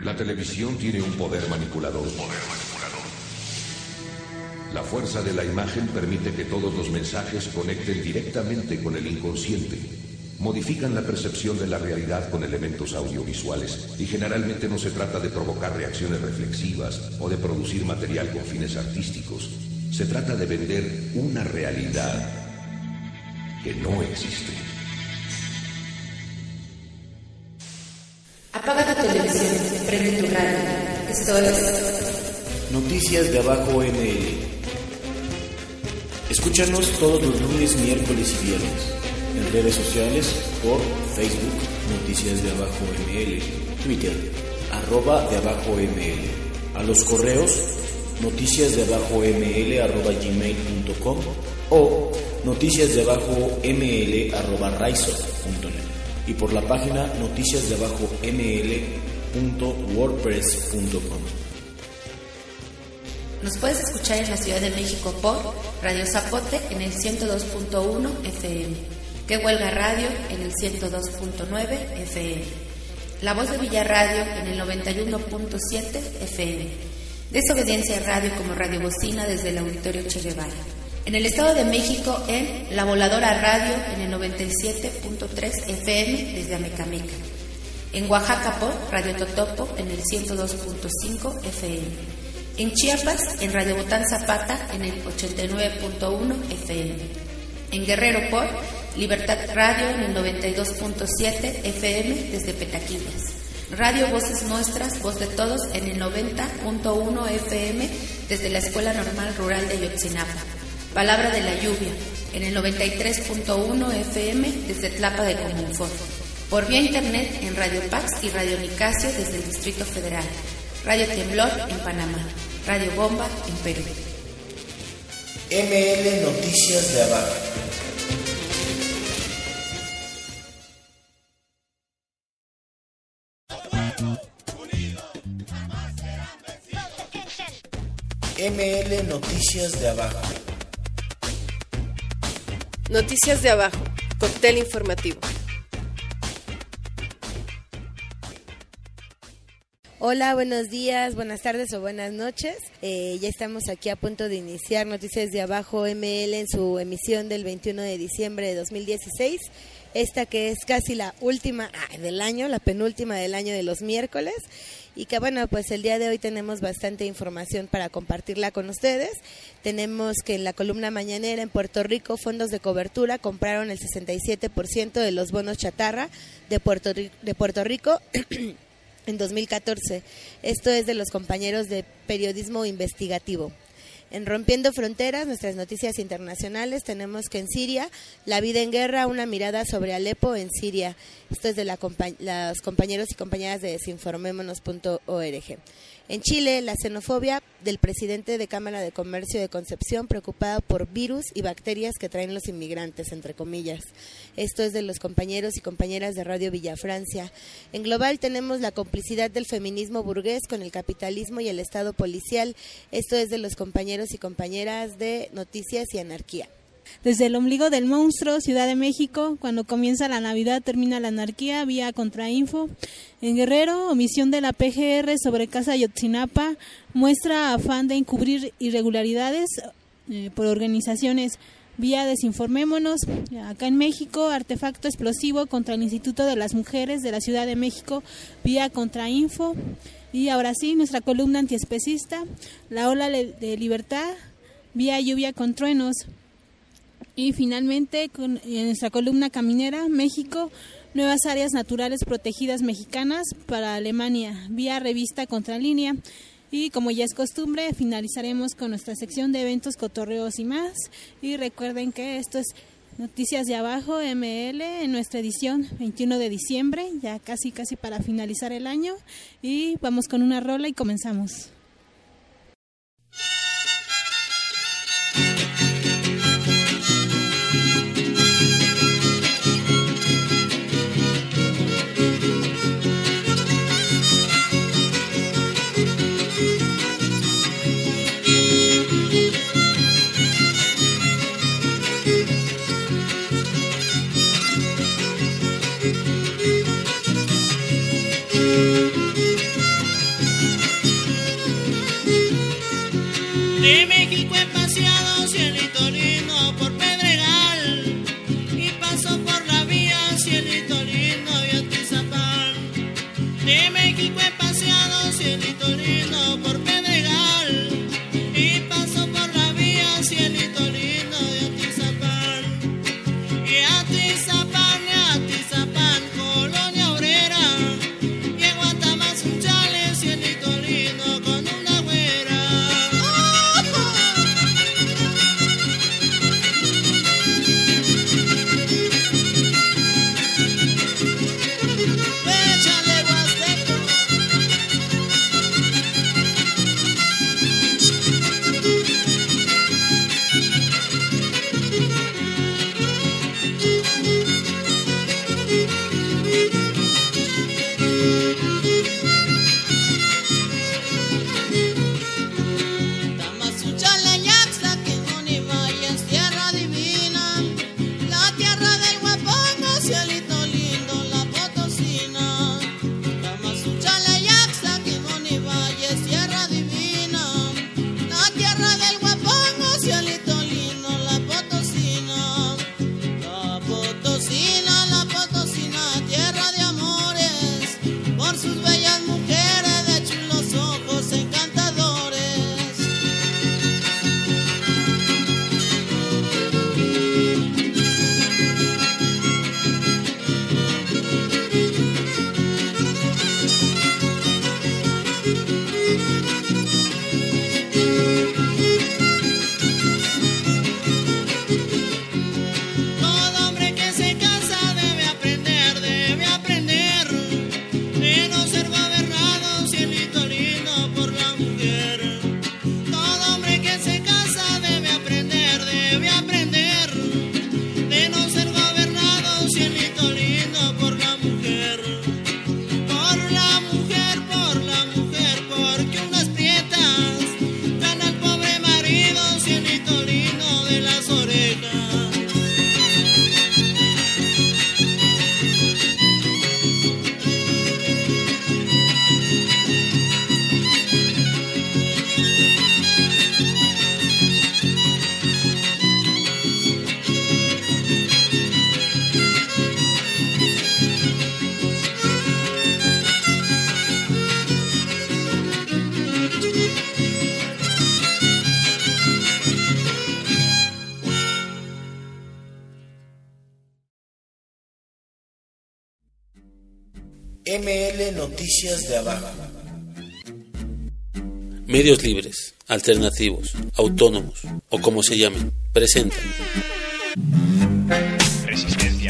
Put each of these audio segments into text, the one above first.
La televisión tiene un poder manipulador. La fuerza de la imagen permite que todos los mensajes conecten directamente con el inconsciente. Modifican la percepción de la realidad con elementos audiovisuales y generalmente no se trata de provocar reacciones reflexivas o de producir material con fines artísticos. Se trata de vender una realidad que no existe. Apaga tu televisión, prende tu radio. Esto es Noticias de Abajo ML. Escúchanos todos los lunes, miércoles y viernes en redes sociales por Facebook, Noticias de Abajo ML, Twitter, @deabajoml, a los correos noticiasdeabajoml@gmail.com o noticiasdeabajoml@raizo.net y por la página noticiasdeabajoml.wordpress.com. Nos puedes escuchar en la Ciudad de México por Radio Zapote en el 102.1 FM, Que Huelga Radio en el 102.9 FM, La Voz de Villa Radio en el 91.7 FM, Desobediencia Radio como Radio Bocina desde el Auditorio Che Guevara. En el Estado de México en La Voladora Radio en el 97.3 FM desde Amecameca. En Oaxaca por Radio Totopo en el 102.5 FM. En Chiapas, en Radio Botán Zapata, en el 89.1 FM. En Guerrero por Libertad Radio en el 92.7 FM desde Petaquillas. Radio Voces Nuestras, Voz de Todos en el 90.1 FM desde la Escuela Normal Rural de Ayotzinapa. Palabra de la Lluvia en el 93.1 FM desde Tlapa de Comunfort. Por vía internet en Radio Pax y Radio Nicasio desde el Distrito Federal. Radio Temblor en Panamá, Radio Bomba en Perú. ML Noticias de Abajo. ML Noticias de Abajo. Noticias de Abajo, cóctel informativo. Hola, buenos días, buenas tardes o buenas noches. Ya estamos aquí a punto de iniciar Noticias de Abajo ML en su emisión del 21 de diciembre de 2016. Esta que es casi la última del año, la penúltima del año de los miércoles. Y que bueno, pues el día de hoy tenemos bastante información para compartirla con ustedes. Tenemos que en la columna mañanera en Puerto Rico, fondos de cobertura compraron el 67% de los bonos chatarra de Puerto Rico en 2014. Esto es de los compañeros de periodismo investigativo. En Rompiendo Fronteras, nuestras noticias internacionales, tenemos que en Siria, la vida en guerra, una mirada sobre Alepo en Siria. Esto es de los compañeros y compañeras de desinformémonos.org. En Chile, la xenofobia del presidente de Cámara de Comercio de Concepción, preocupado por virus y bacterias que traen los inmigrantes, entre comillas. Esto es de los compañeros y compañeras de Radio Villafrancia. En Global tenemos la complicidad del feminismo burgués con el capitalismo y el Estado policial. Esto es de los compañeros y compañeras de Noticias y Anarquía. Desde el ombligo del monstruo, Ciudad de México, cuando comienza la Navidad termina la anarquía, vía Contrainfo. En Guerrero, omisión de la PGR sobre Casa Ayotzinapa, muestra afán de encubrir irregularidades por organizaciones, vía Desinformémonos. Acá en México, artefacto explosivo contra el Instituto de las Mujeres de la Ciudad de México, vía Contrainfo. Y ahora sí, nuestra columna antiespecista, la ola de libertad, vía Lluvia con Truenos. Y finalmente, en nuestra columna caminera, México, nuevas áreas naturales protegidas mexicanas para Alemania, vía revista Contralínea. Y como ya es costumbre, finalizaremos con nuestra sección de eventos, cotorreos y más. Y recuerden que esto es Noticias de Abajo ML en nuestra edición 21 de diciembre, ya casi para finalizar el año. Y vamos con una rola y comenzamos. paseado, cielito lindo, por Pedregal, y paso por la vía, cielito lindo, y Atizapán. De México he paseado, cielito lindo, por Pedregal, y paso por la vía, cielito lindo, y Atizapán. Y Atizapán, colonia obrera, y en Guatamazunchale, cielito lindo, con una güera. Échale, Huasteco. Tamazunchale, Yaxtla, que Monimaya es tierra divina, la tierra del Huapango, cielito lindo, la Potosina. Tamazunchale, Yaxtla, que Monimaya es tierra divina, la tierra del Huapango, cielito lindo, la Potosina. La Potosina, tierra de amores, por sus bellas mujeres de chulos ojos encantadores. Todo hombre que se casa debe aprender de no ser gobernado, cielito lindo, por la mujer. Todo hombre que se casa debe aprender de no ser gobernado, cielito lindo, por la mujer. Por la mujer, porque unas prietas dan al pobre marido, cielito lindo, de las orejas. ML Noticias de Abajo. Medios libres, alternativos, autónomos o como se llamen, presentan Resistencia.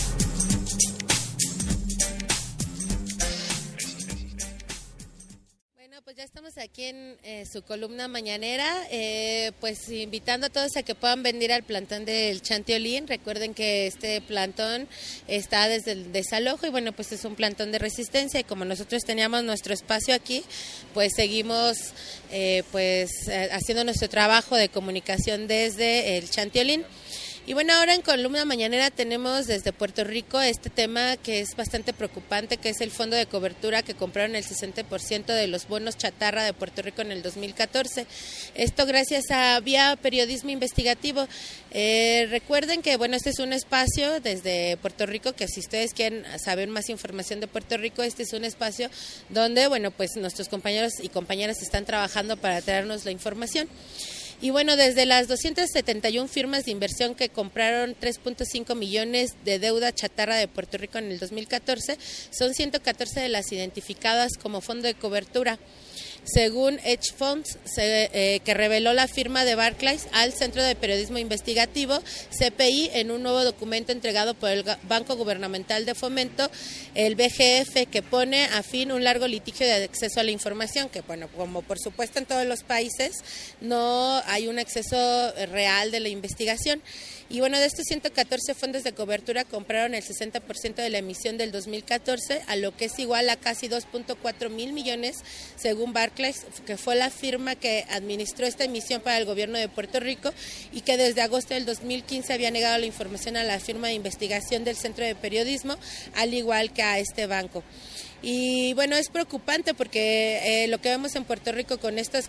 Bueno, pues ya estamos aquí en su columna mañanera, pues invitando a todos a que puedan venir al plantón del Chantiolín. Recuerden que este plantón está desde el desalojo y bueno, pues es un plantón de resistencia y como nosotros teníamos nuestro espacio aquí, pues seguimos haciendo nuestro trabajo de comunicación desde el Chantiolín. Y bueno, ahora en Columna Mañanera tenemos desde Puerto Rico este tema que es bastante preocupante, que es el fondo de cobertura que compraron el 60% de los bonos chatarra de Puerto Rico en el 2014. Esto gracias a Vía Periodismo Investigativo. Recuerden que, bueno, este es un espacio desde Puerto Rico, que si ustedes quieren saber más información de Puerto Rico, este es un espacio donde, bueno, pues nuestros compañeros y compañeras están trabajando para traernos la información. Y bueno, desde las 271 firmas de inversión que compraron 3.5 millones de deuda chatarra de Puerto Rico en el 2014, son 114 de las identificadas como fondo de cobertura. Según Hedge Funds, que reveló la firma de Barclays al Centro de Periodismo Investigativo, CPI, en un nuevo documento entregado por el Banco Gubernamental de Fomento, el BGF, que pone a fin un largo litigio de acceso a la información, que bueno, como por supuesto en todos los países, no hay un acceso real de la investigación. Y bueno, de estos 114 fondos de cobertura compraron el 60% de la emisión del 2014, a lo que es igual a casi 2.4 mil millones, según Barclays, que fue la firma que administró esta emisión para el gobierno de Puerto Rico y que desde agosto del 2015 había negado la información a la firma de investigación del Centro de Periodismo, al igual que a este banco. Y bueno, es preocupante porque lo que vemos en Puerto Rico con estos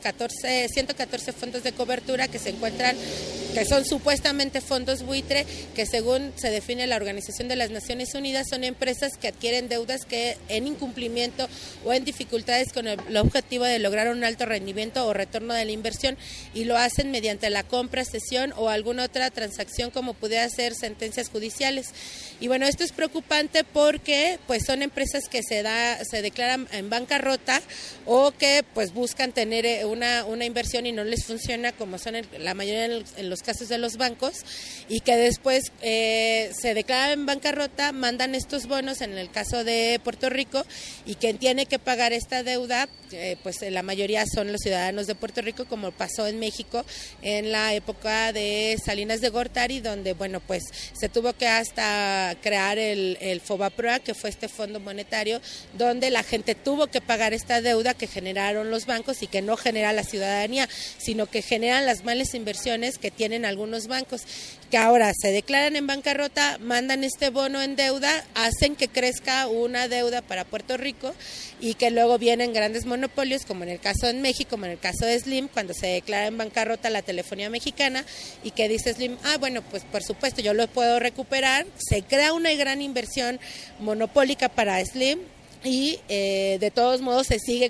114 fondos de cobertura que se encuentran, que son supuestamente fondos buitre, que según se define la Organización de las Naciones Unidas, son empresas que adquieren deudas que en incumplimiento o en dificultades con el objetivo de lograr un alto rendimiento o retorno de la inversión, y lo hacen mediante la compra, cesión o alguna otra transacción como pudiera ser sentencias judiciales. Y bueno, esto es preocupante porque pues son empresas que se declaran en bancarrota o que pues buscan tener una inversión y no les funciona, como son la mayoría en los casos de los bancos, y que después se declaran en bancarrota, mandan estos bonos en el caso de Puerto Rico, y quien tiene que pagar esta deuda pues la mayoría son los ciudadanos de Puerto Rico, como pasó en México en la época de Salinas de Gortari, donde bueno pues se tuvo que hasta crear el FOBAPROA, que fue este fondo monetario, donde la gente tuvo que pagar esta deuda que generaron los bancos y que no genera la ciudadanía, sino que generan las malas inversiones que tienen algunos bancos, que ahora se declaran en bancarrota, mandan este bono en deuda, hacen que crezca una deuda para Puerto Rico, y que luego vienen grandes monopolios, como en el caso de México, como en el caso de Slim, cuando se declara en bancarrota la telefonía mexicana, y que dice Slim, bueno, pues por supuesto yo lo puedo recuperar, se crea una gran inversión monopólica para Slim, y de todos modos se sigue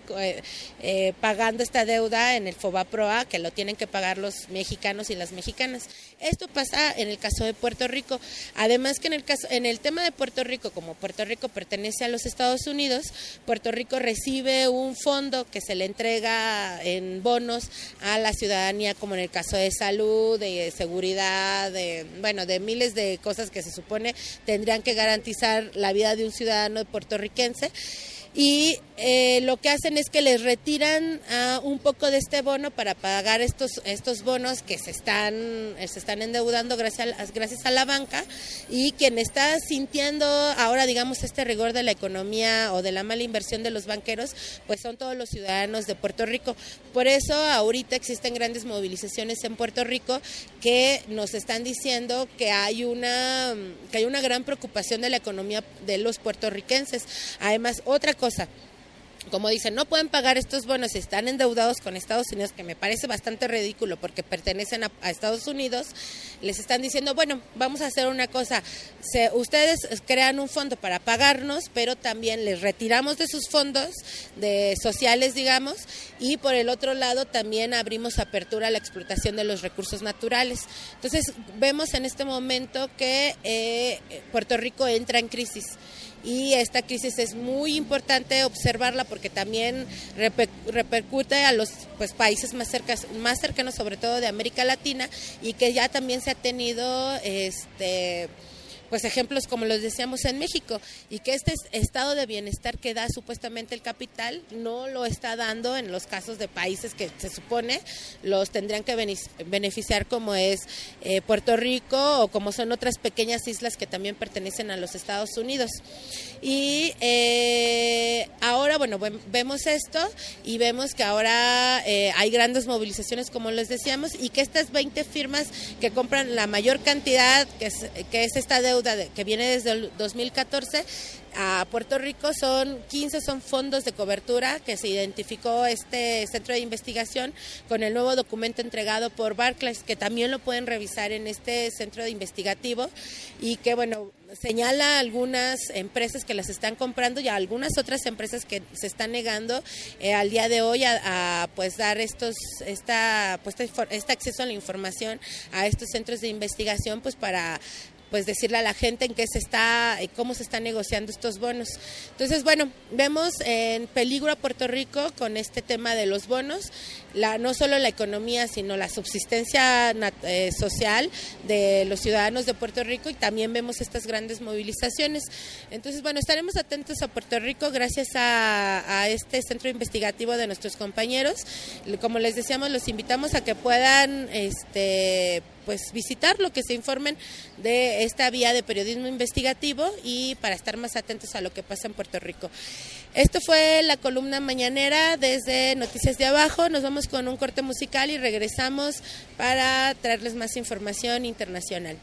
pagando esta deuda en el FOBAPROA, que lo tienen que pagar los mexicanos y las mexicanas. Esto pasa en el caso de Puerto Rico. Además que en el tema de Puerto Rico, como Puerto Rico pertenece a los Estados Unidos, Puerto Rico recibe un fondo que se le entrega en bonos a la ciudadanía, como en el caso de salud, de seguridad, de miles de cosas que se supone tendrían que garantizar la vida de un ciudadano puertorriquense. Y lo que hacen es que les retiran un poco de este bono para pagar estos bonos que se están endeudando gracias a la banca, y quien está sintiendo ahora, digamos, este rigor de la economía o de la mala inversión de los banqueros, pues son todos los ciudadanos de Puerto Rico. Por eso ahorita existen grandes movilizaciones en Puerto Rico que nos están diciendo que hay una gran preocupación de la economía de los puertorriquenses. Además, otra cosa, como dicen, no pueden pagar estos bonos si están endeudados con Estados Unidos, que me parece bastante ridículo porque pertenecen a Estados Unidos. Les están diciendo, bueno, vamos a hacer una cosa, ustedes crean un fondo para pagarnos, pero también les retiramos de sus fondos sociales, digamos, y por el otro lado también abrimos apertura a la explotación de los recursos naturales. Entonces vemos en este momento que Puerto Rico entra en crisis. Y esta crisis es muy importante observarla porque también repercute a los países más cercanos, sobre todo de América Latina, y que ya también se ha tenido ejemplos como los decíamos en México, y que este estado de bienestar que da supuestamente el capital no lo está dando en los casos de países que se supone los tendrían que beneficiar, como es Puerto Rico, o como son otras pequeñas islas que también pertenecen a los Estados Unidos. Y ahora, bueno, vemos esto y vemos que ahora hay grandes movilizaciones, como les decíamos, y que estas 20 firmas que compran la mayor cantidad, que es esta deuda que viene desde el 2014 a Puerto Rico, 15 son fondos de cobertura que se identificó este centro de investigación con el nuevo documento entregado por Barclays, que también lo pueden revisar en este centro de investigativo, y que bueno, señala algunas empresas que las están comprando y a algunas otras empresas que se están negando al día de hoy a dar este acceso a la información a estos centros de investigación, para decirle a la gente en qué cómo se están negociando estos bonos. Entonces, bueno, vemos en peligro a Puerto Rico con este tema de los bonos, no solo la economía, sino la subsistencia social de los ciudadanos de Puerto Rico, y también vemos estas grandes movilizaciones. Entonces, bueno, estaremos atentos a Puerto Rico gracias a este centro investigativo de nuestros compañeros. Como les decíamos, los invitamos a que puedan visitarlo, que se informen de esta vía de periodismo investigativo y para estar más atentos a lo que pasa en Puerto Rico. Esto fue la columna mañanera desde Noticias de Abajo. Nos vamos con un corte musical y regresamos para traerles más información internacional.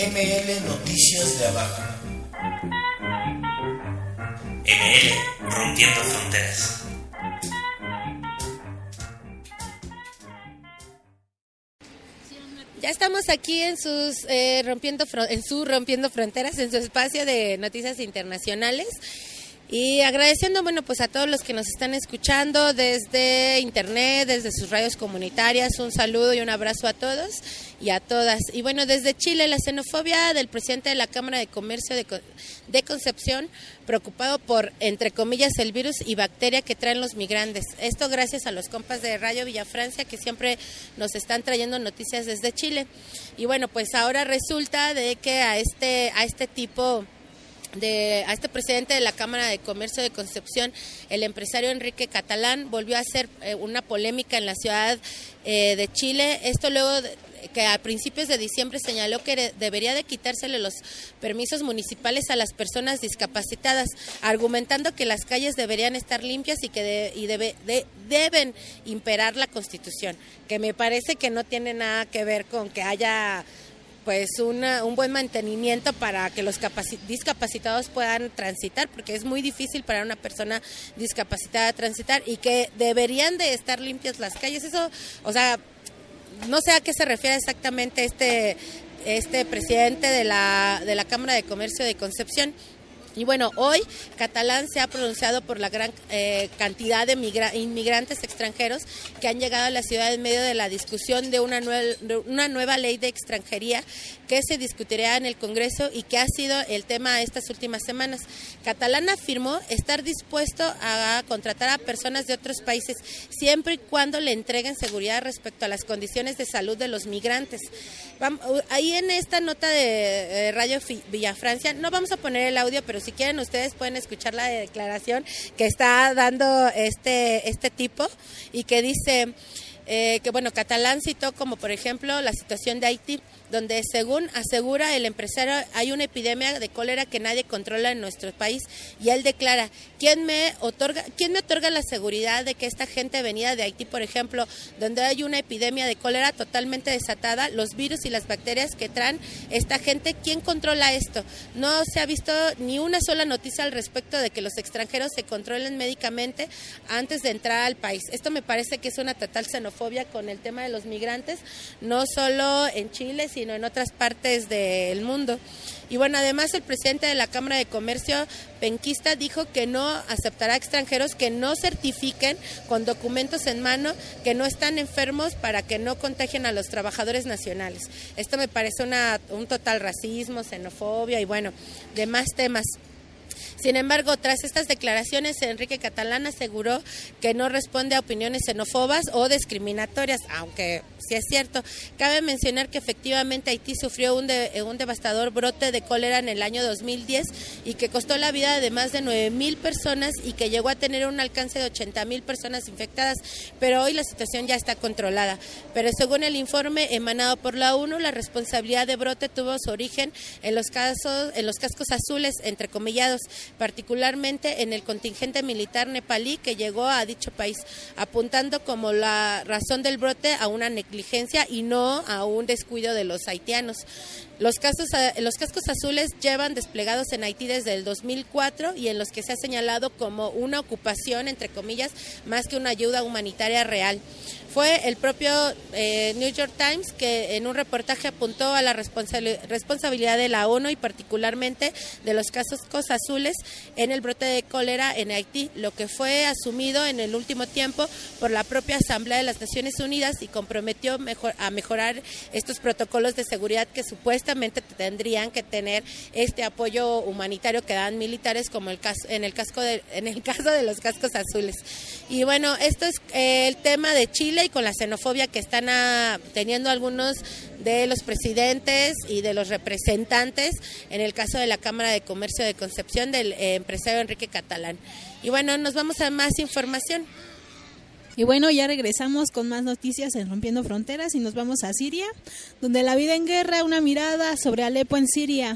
ML Noticias de Abajo. ML Rompiendo Fronteras. Ya estamos aquí en Rompiendo Fronteras, en su espacio de noticias internacionales. Y agradeciendo, pues a todos los que nos están escuchando desde internet, desde sus radios comunitarias, un saludo y un abrazo a todos y a todas. Y bueno, desde Chile, la xenofobia del presidente de la Cámara de Comercio de Concepción, preocupado por, entre comillas, el virus y bacteria que traen los migrantes. Esto gracias a los compas de Radio Villafrancia, que siempre nos están trayendo noticias desde Chile. Y bueno, pues ahora resulta de que a este presidente de la Cámara de Comercio de Concepción, el empresario Enrique Catalán, volvió a hacer una polémica en la ciudad de Chile. Esto luego que a principios de diciembre señaló que debería de quitársele los permisos municipales a las personas discapacitadas, argumentando que las calles deberían estar limpias y que deben imperar la Constitución, que me parece que no tiene nada que ver con que haya pues un buen mantenimiento para que los discapacitados puedan transitar, porque es muy difícil para una persona discapacitada transitar, y que deberían de estar limpias las calles. Eso, o sea, no sé a qué se refiere exactamente este presidente de la Cámara de Comercio de Concepción. Y bueno, hoy Catalán se ha pronunciado por la gran cantidad de inmigrantes extranjeros que han llegado a la ciudad en medio de la discusión de una nueva ley de extranjería que se discutirá en el Congreso y que ha sido el tema estas últimas semanas. Catalán afirmó estar dispuesto a contratar a personas de otros países siempre y cuando le entreguen seguridad respecto a las condiciones de salud de los migrantes. Ahí en esta nota de Radio Villafrancia, no vamos a poner el audio, pero si quieren ustedes pueden escuchar la declaración que está dando este tipo, y que dice que bueno, Catalán citó como por ejemplo la situación de Haití, donde según asegura el empresario hay una epidemia de cólera que nadie controla en nuestro país, y él declara: ¿quién me otorga la seguridad de que esta gente venida de Haití, por ejemplo, donde hay una epidemia de cólera totalmente desatada, los virus y las bacterias que traen esta gente, quién controla esto? No se ha visto ni una sola noticia al respecto de que los extranjeros se controlen médicamente antes de entrar al país. Esto me parece que es una total xenofobia con el tema de los migrantes, no solo en Chile, sino en otras partes del mundo. Y bueno, además el presidente de la Cámara de Comercio penquista dijo que no aceptará extranjeros que no certifiquen con documentos en mano que no están enfermos para que no contagien a los trabajadores nacionales. Esto me parece un total racismo, xenofobia y bueno, demás temas. Sin embargo, tras estas declaraciones, Enrique Catalán aseguró que no responde a opiniones xenófobas o discriminatorias, aunque sí es cierto. Cabe mencionar que efectivamente Haití sufrió un devastador brote de cólera en el año 2010 y que costó la vida de más de 9,000 personas y que llegó a tener un alcance de 80,000 personas infectadas, pero hoy la situación ya está controlada. Pero según el informe emanado por la ONU, la responsabilidad de brote tuvo su origen en los cascos azules, entrecomillados, particularmente en el contingente militar nepalí que llegó a dicho país, apuntando como la razón del brote a una negligencia y no a un descuido de los haitianos. Los cascos azules llevan desplegados en Haití desde el 2004 y en los que se ha señalado como una ocupación, entre comillas, más que una ayuda humanitaria real. Fue el propio New York Times que en un reportaje apuntó a la responsabilidad de la ONU y particularmente de los cascos azules en el brote de cólera en Haití, lo que fue asumido en el último tiempo por la propia Asamblea de las Naciones Unidas y comprometió a mejorar estos protocolos de seguridad que supuestamente tendrían que tener este apoyo humanitario que dan militares, como en el caso de los cascos azules. Y bueno, esto es el tema de Chile y con la xenofobia que están teniendo algunos de los presidentes y de los representantes en el caso de la Cámara de Comercio de Concepción del empresario Enrique Catalán. Y bueno, nos vamos a más información. Y bueno, ya regresamos con más noticias en Rompiendo Fronteras y nos vamos a Siria, donde la vida en guerra, una mirada sobre Alepo en Siria.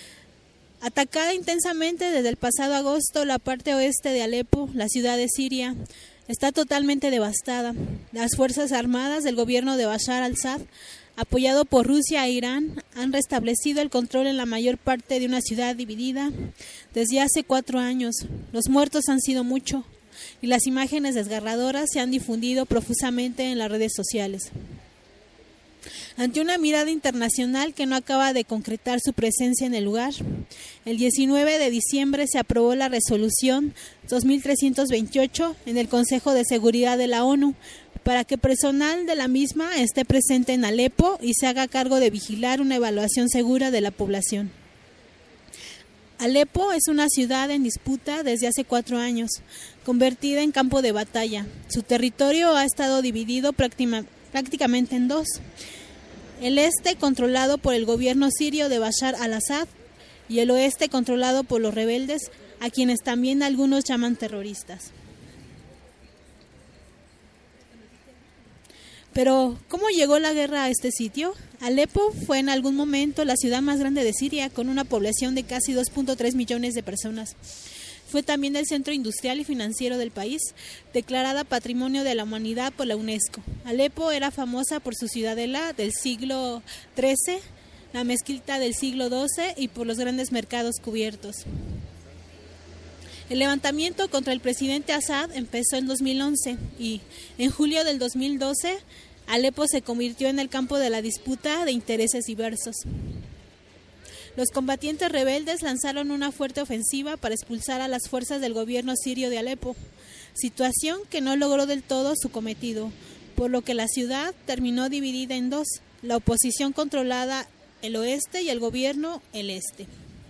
Atacada intensamente desde el pasado agosto, la parte oeste de Alepo, la ciudad de Siria, está totalmente devastada. Las Fuerzas Armadas del gobierno de Bashar al-Assad apoyado por Rusia e Irán, han restablecido el control en la mayor parte de una ciudad dividida desde hace 4 años. Los muertos han sido mucho y las imágenes desgarradoras se han difundido profusamente en las redes sociales. Ante una mirada internacional que no acaba de concretar su presencia en el lugar, el 19 de diciembre se aprobó la resolución 2328 en el Consejo de Seguridad de la ONU para que personal de la misma esté presente en Alepo y se haga cargo de vigilar una evaluación segura de la población. Alepo es una ciudad en disputa desde hace 4 años, convertida en campo de batalla. Su territorio ha estado dividido prácticamente en 2. El este controlado por el gobierno sirio de Bashar al-Assad y el oeste controlado por los rebeldes, a quienes también algunos llaman terroristas. Pero, ¿cómo llegó la guerra a este sitio? Alepo fue en algún momento la ciudad más grande de Siria, con una población de casi 2.3 millones de personas. Fue también el centro industrial y financiero del país, declarada Patrimonio de la Humanidad por la UNESCO. Alepo era famosa por su ciudadela del siglo XIII, la mezquita del siglo XII y por los grandes mercados cubiertos. El levantamiento contra el presidente Assad empezó en 2011 y, en julio del 2012, Alepo se convirtió en el campo de la disputa de intereses diversos. Los combatientes rebeldes lanzaron una fuerte ofensiva para expulsar a las fuerzas del gobierno sirio de Alepo, situación que no logró del todo su cometido, por lo que la ciudad terminó dividida en 2, la oposición controlada el oeste y el gobierno el este.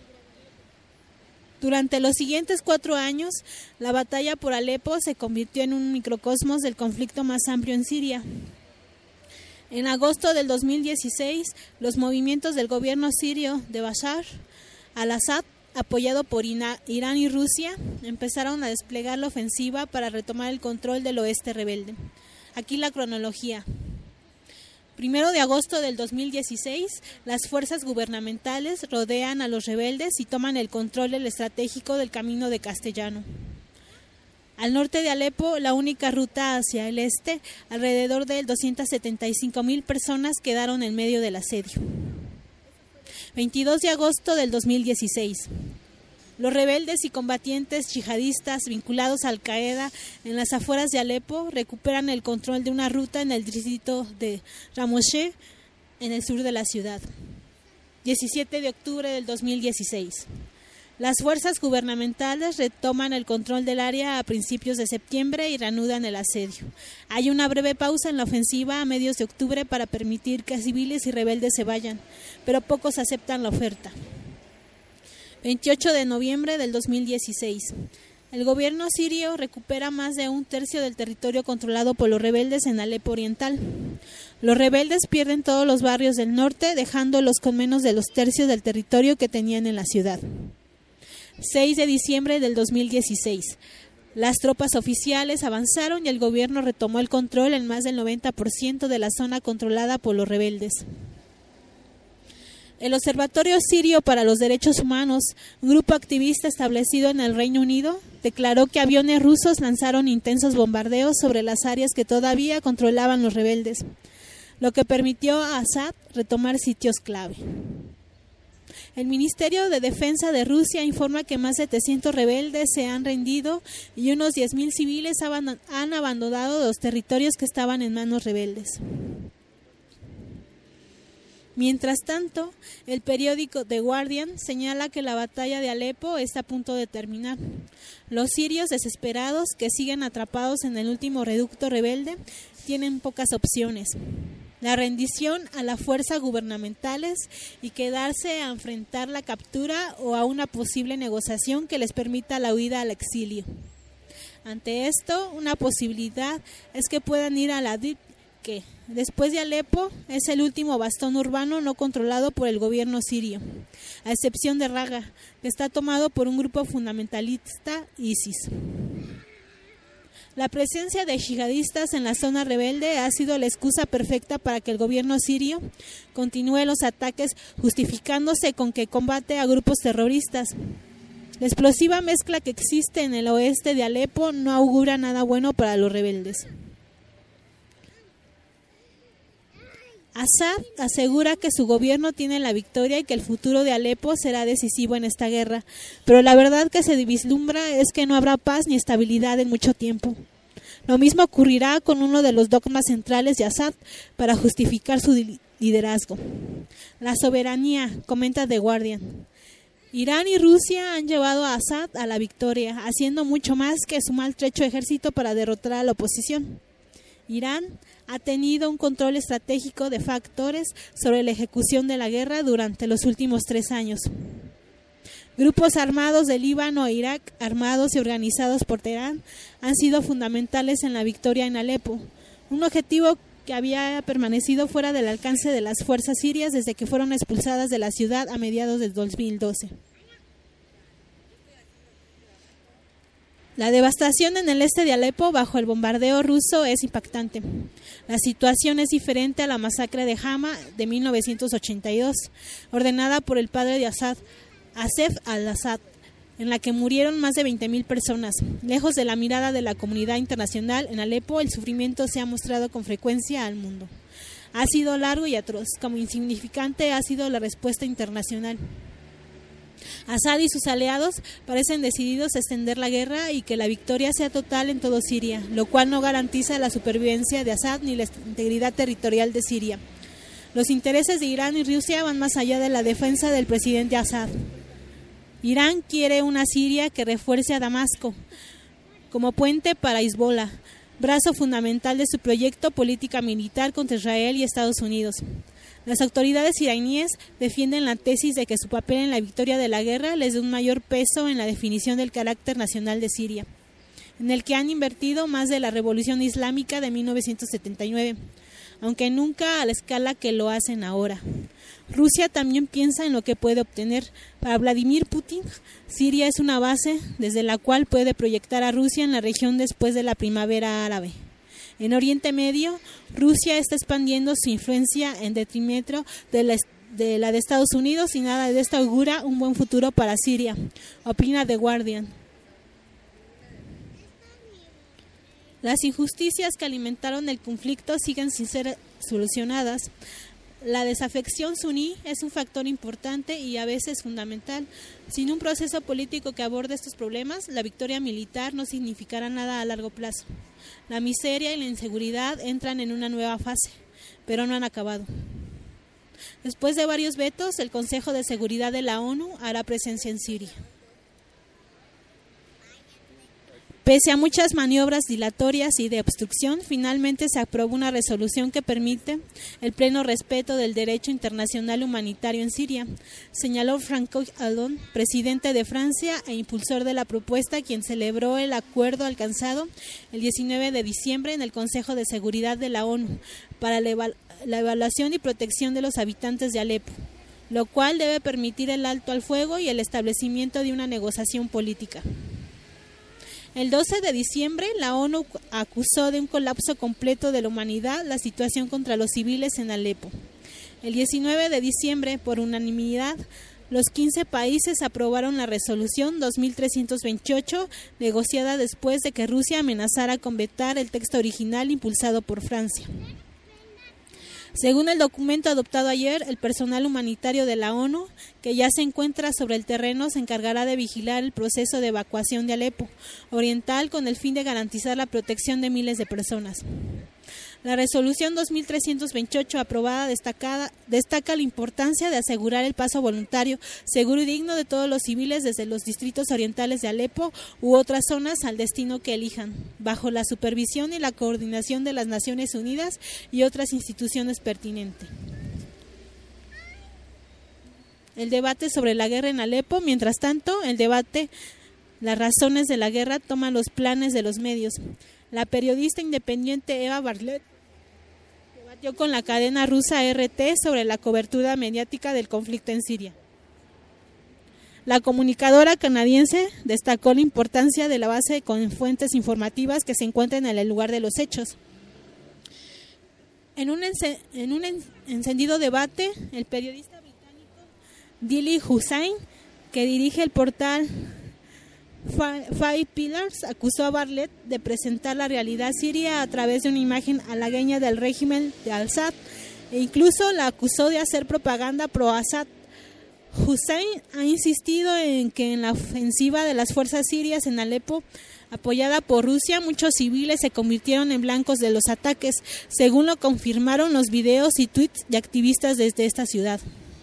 Durante los siguientes 4 años, la batalla por Alepo se convirtió en un microcosmos del conflicto más amplio en Siria. En agosto del 2016, los movimientos del gobierno sirio de Bashar al-Assad, apoyado por Irán y Rusia, empezaron a desplegar la ofensiva para retomar el control del oeste rebelde. Aquí la cronología. 1 de agosto del 2016, las fuerzas gubernamentales rodean a los rebeldes y toman el control del estratégico del Camino de Castellano. Al norte de Alepo, la única ruta hacia el este, alrededor de 275,000 personas quedaron en medio del asedio. 22 de agosto del 2016. Los rebeldes y combatientes yihadistas vinculados a Al-Qaeda en las afueras de Alepo recuperan el control de una ruta en el distrito de Ramoshe, en el sur de la ciudad. 17 de octubre del 2016. Las fuerzas gubernamentales retoman el control del área a principios de septiembre y reanudan el asedio. Hay una breve pausa en la ofensiva a medios de octubre para permitir que civiles y rebeldes se vayan, pero pocos aceptan la oferta. 28 de noviembre del 2016. El gobierno sirio recupera más de 1/3 del territorio controlado por los rebeldes en Alepo Oriental. Los rebeldes pierden todos los barrios del norte, dejándolos con menos de los tercios del territorio que tenían en la ciudad. 6 de diciembre del 2016. Las tropas oficiales avanzaron y el gobierno retomó el control en más del 90% de la zona controlada por los rebeldes. El Observatorio Sirio para los Derechos Humanos, un grupo activista establecido en el Reino Unido, declaró que aviones rusos lanzaron intensos bombardeos sobre las áreas que todavía controlaban los rebeldes, lo que permitió a Assad retomar sitios clave. El Ministerio de Defensa de Rusia informa que más de 700 rebeldes se han rendido y unos 10,000 civiles han abandonado los territorios que estaban en manos rebeldes. Mientras tanto, el periódico The Guardian señala que la batalla de Alepo está a punto de terminar. Los sirios desesperados que siguen atrapados en el último reducto rebelde tienen pocas opciones: la rendición a las fuerzas gubernamentales y quedarse a enfrentar la captura o a una posible negociación que les permita la huida al exilio. Ante esto, una posibilidad es que puedan ir a Lviv, que, después de Alepo, es el último bastón urbano no controlado por el gobierno sirio, a excepción de Raqqa, que está tomado por un grupo fundamentalista ISIS. La presencia de yihadistas en la zona rebelde ha sido la excusa perfecta para que el gobierno sirio continúe los ataques, justificándose con que combate a grupos terroristas. La explosiva mezcla que existe en el oeste de Alepo no augura nada bueno para los rebeldes. Assad asegura que su gobierno tiene la victoria y que el futuro de Alepo será decisivo en esta guerra, pero la verdad que se vislumbra es que no habrá paz ni estabilidad en mucho tiempo. Lo mismo ocurrirá con uno de los dogmas centrales de Assad para justificar su liderazgo: la soberanía, comenta The Guardian. Irán y Rusia han llevado a Assad a la victoria, haciendo mucho más que su maltrecho ejército para derrotar a la oposición. Irán ha tenido un control estratégico de factores sobre la ejecución de la guerra durante los últimos 3 años. Grupos armados de Líbano e Irak, armados y organizados por Teherán, han sido fundamentales en la victoria en Alepo, un objetivo que había permanecido fuera del alcance de las fuerzas sirias desde que fueron expulsadas de la ciudad a mediados del 2012. La devastación en el este de Alepo bajo el bombardeo ruso es impactante. La situación es diferente a la masacre de Hama de 1982, ordenada por el padre de Assad, Asef al-Assad, en la que murieron más de 20.000 personas. Lejos de la mirada de la comunidad internacional, en Alepo el sufrimiento se ha mostrado con frecuencia al mundo. Ha sido largo y atroz, como insignificante ha sido la respuesta internacional. Assad y sus aliados parecen decididos a extender la guerra y que la victoria sea total en todo Siria, lo cual no garantiza la supervivencia de Assad ni la integridad territorial de Siria. Los intereses de Irán y Rusia van más allá de la defensa del presidente Assad. Irán quiere una Siria que refuerce a Damasco como puente para Hezbollah, brazo fundamental de su proyecto política militar contra Israel y Estados Unidos. Las autoridades iraníes defienden la tesis de que su papel en la victoria de la guerra les da un mayor peso en la definición del carácter nacional de Siria, en el que han invertido más de la revolución islámica de 1979, aunque nunca a la escala que lo hacen ahora. Rusia también piensa en lo que puede obtener. Para Vladimir Putin, Siria es una base desde la cual puede proyectar a Rusia en la región después de la primavera árabe. En Oriente Medio, Rusia está expandiendo su influencia en detrimento de la de Estados Unidos y nada de esto augura un buen futuro para Siria, opina The Guardian. Las injusticias que alimentaron el conflicto siguen sin ser solucionadas. La desafección suní es un factor importante y a veces fundamental. Sin un proceso político que aborde estos problemas, la victoria militar no significará nada a largo plazo. La miseria y la inseguridad entran en una nueva fase, pero no han acabado. Después de varios vetos, el Consejo de Seguridad de la ONU hará presencia en Siria. Pese a muchas maniobras dilatorias y de obstrucción, finalmente se aprobó una resolución que permite el pleno respeto del derecho internacional humanitario en Siria, señaló François Hollande, presidente de Francia e impulsor de la propuesta, quien celebró el acuerdo alcanzado el 19 de diciembre en el Consejo de Seguridad de la ONU para la evaluación y protección de los habitantes de Alepo, lo cual debe permitir el alto al fuego y el establecimiento de una negociación política. El 12 de diciembre, la ONU acusó de un colapso completo de la humanidad la situación contra los civiles en Alepo. El 19 de diciembre, por unanimidad, los 15 países aprobaron la resolución 2328, negociada después de que Rusia amenazara con vetar el texto original impulsado por Francia. Según el documento adoptado ayer, el personal humanitario de la ONU, que ya se encuentra sobre el terreno, se encargará de vigilar el proceso de evacuación de Alepo Oriental con el fin de garantizar la protección de miles de personas. La resolución 2328 aprobada destaca la importancia de asegurar el paso voluntario, seguro y digno de todos los civiles desde los distritos orientales de Alepo u otras zonas al destino que elijan, bajo la supervisión y la coordinación de las Naciones Unidas y otras instituciones pertinentes. El debate sobre la guerra en Alepo, mientras tanto, las razones de la guerra toman los planes de los medios. La periodista independiente Eva Bartlett debatió con la cadena rusa RT sobre la cobertura mediática del conflicto en Siria. La comunicadora canadiense destacó la importancia de la base con fuentes informativas que se encuentran en el lugar de los hechos. En un encendido debate, el periodista británico Dili Hussain, que dirige el portal Five Pillars, acusó a Bartlett de presentar la realidad siria a través de una imagen halagüeña del régimen de Al-Assad. e incluso la acusó de hacer propaganda pro-Assad. Hussein ha insistido en que en la ofensiva de las fuerzas sirias en Alepo, apoyada por Rusia, muchos civiles se convirtieron en blancos de los ataques, según lo confirmaron los videos y tweets de activistas desde esta ciudad.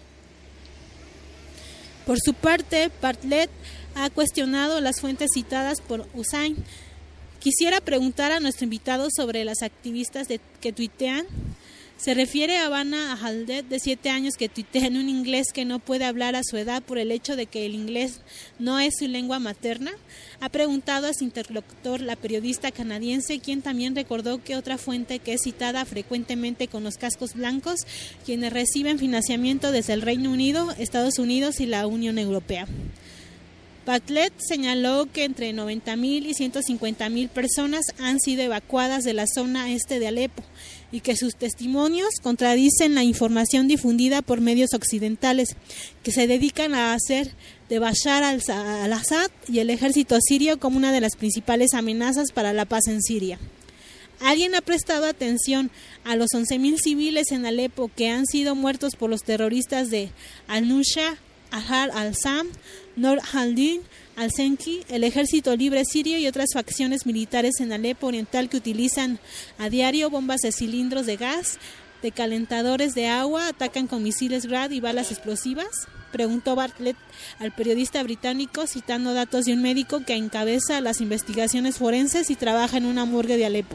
Por su parte, Bartlett ha cuestionado las fuentes citadas por Hussein. Quisiera preguntar a nuestro invitado sobre las activistas que tuitean. Se refiere a Vanna Haldet, de 7 años, que tuitea en un inglés que no puede hablar a su edad por el hecho de que el inglés no es su lengua materna. Ha preguntado a su interlocutor, la periodista canadiense, quien también recordó que otra fuente que es citada frecuentemente con los cascos blancos, quienes reciben financiamiento desde el Reino Unido, Estados Unidos y la Unión Europea. Bartlett señaló que entre 90.000 y 150.000 personas han sido evacuadas de la zona este de Alepo y que sus testimonios contradicen la información difundida por medios occidentales que se dedican a hacer de Bashar al-Assad y el ejército sirio como una de las principales amenazas para la paz en Siria. ¿Alguien ha prestado atención a los 11.000 civiles en Alepo que han sido muertos por los terroristas de al-Nusra, Ahrar al-Sam, Nur al-Din, al-Senki, el Ejército Libre Sirio y otras facciones militares en Alepo Oriental que utilizan a diario bombas de cilindros de gas, de calentadores de agua, atacan con misiles Grad y balas explosivas? Preguntó Bartlett al periodista británico, citando datos de un médico que encabeza las investigaciones forenses y trabaja en una morgue de Alepo.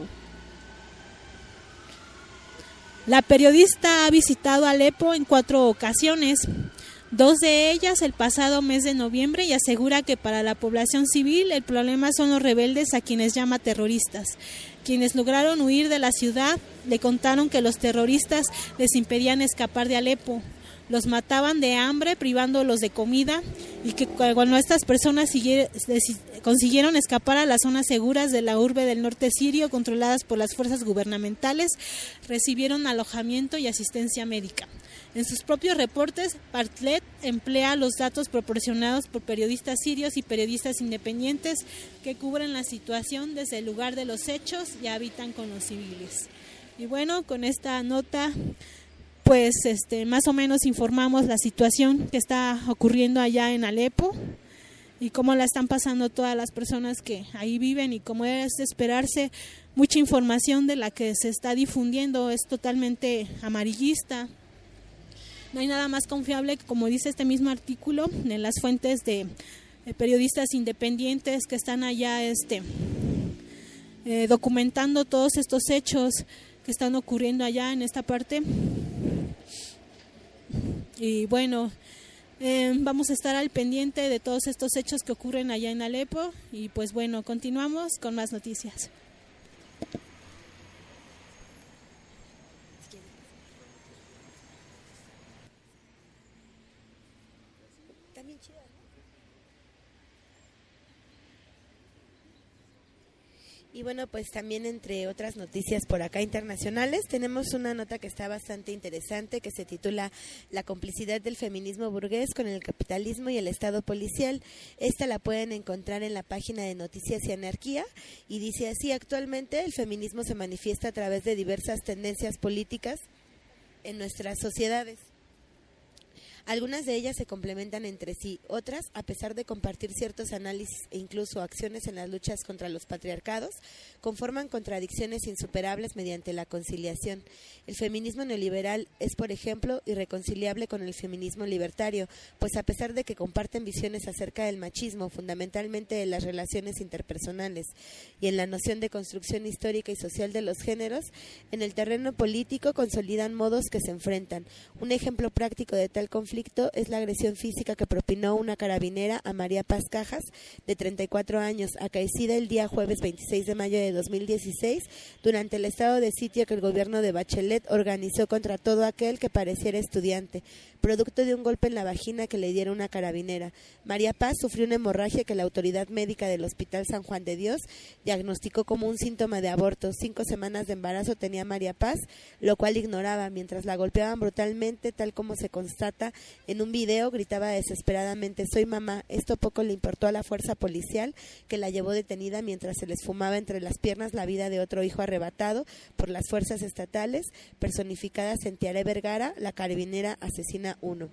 La periodista ha visitado Alepo en 4 ocasiones, 2 de ellas el pasado mes de noviembre, y asegura que para la población civil el problema son los rebeldes, a quienes llama terroristas. Quienes lograron huir de la ciudad le contaron que los terroristas les impedían escapar de Alepo, los mataban de hambre privándolos de comida, y que cuando estas personas consiguieron escapar a las zonas seguras de la urbe del norte sirio controladas por las fuerzas gubernamentales, recibieron alojamiento y asistencia médica. En sus propios reportes, Bartlett emplea los datos proporcionados por periodistas sirios y periodistas independientes que cubren la situación desde el lugar de los hechos y habitan con los civiles. Y bueno, con esta nota, pues más o menos informamos la situación que está ocurriendo allá en Alepo y cómo la están pasando todas las personas que ahí viven, y como es de esperarse, mucha información de la que se está difundiendo es totalmente amarillista. No hay nada más confiable, como dice este mismo artículo, en las fuentes de periodistas independientes que están allá documentando todos estos hechos que están ocurriendo allá en esta parte. Y bueno, vamos a estar al pendiente de todos estos hechos que ocurren allá en Alepo, y pues bueno, continuamos con más noticias. Y bueno, pues también entre otras noticias por acá internacionales, tenemos una nota que está bastante interesante que se titula La complicidad del feminismo burgués con el capitalismo y el Estado policial. Esta la pueden encontrar en la página de Noticias y Anarquía, y dice así: actualmente el feminismo se manifiesta a través de diversas tendencias políticas en nuestras sociedades. Algunas de ellas se complementan entre sí, otras, a pesar de compartir ciertos análisis e incluso acciones en las luchas contra los patriarcados, conforman contradicciones insuperables mediante la conciliación. El feminismo neoliberal es, por ejemplo, irreconciliable con el feminismo libertario, pues a pesar de que comparten visiones acerca del machismo, fundamentalmente de las relaciones interpersonales, y en la noción de construcción histórica y social de los géneros, en el terreno político consolidan modos que se enfrentan. Un ejemplo práctico de tal conflicto es la agresión física que propinó una carabinera a María Paz Cajas, de 34 años, acaecida el día jueves 26 de mayo de 2016, durante el estado de sitio que el gobierno de Bachelet organizó contra todo aquel que pareciera estudiante, producto de un golpe en la vagina que le diera una carabinera. María Paz sufrió una hemorragia que la autoridad médica del Hospital San Juan de Dios diagnosticó como un síntoma de aborto. 5 semanas de embarazo tenía María Paz, lo cual ignoraba. Mientras la golpeaban brutalmente, tal como se constata en un video, gritaba desesperadamente: soy mamá. Esto poco le importó a la fuerza policial, que la llevó detenida mientras se les fumaba entre las piernas la vida de otro hijo arrebatado por las fuerzas estatales, personificadas en Tiare Vergara, la carabinera asesina 1.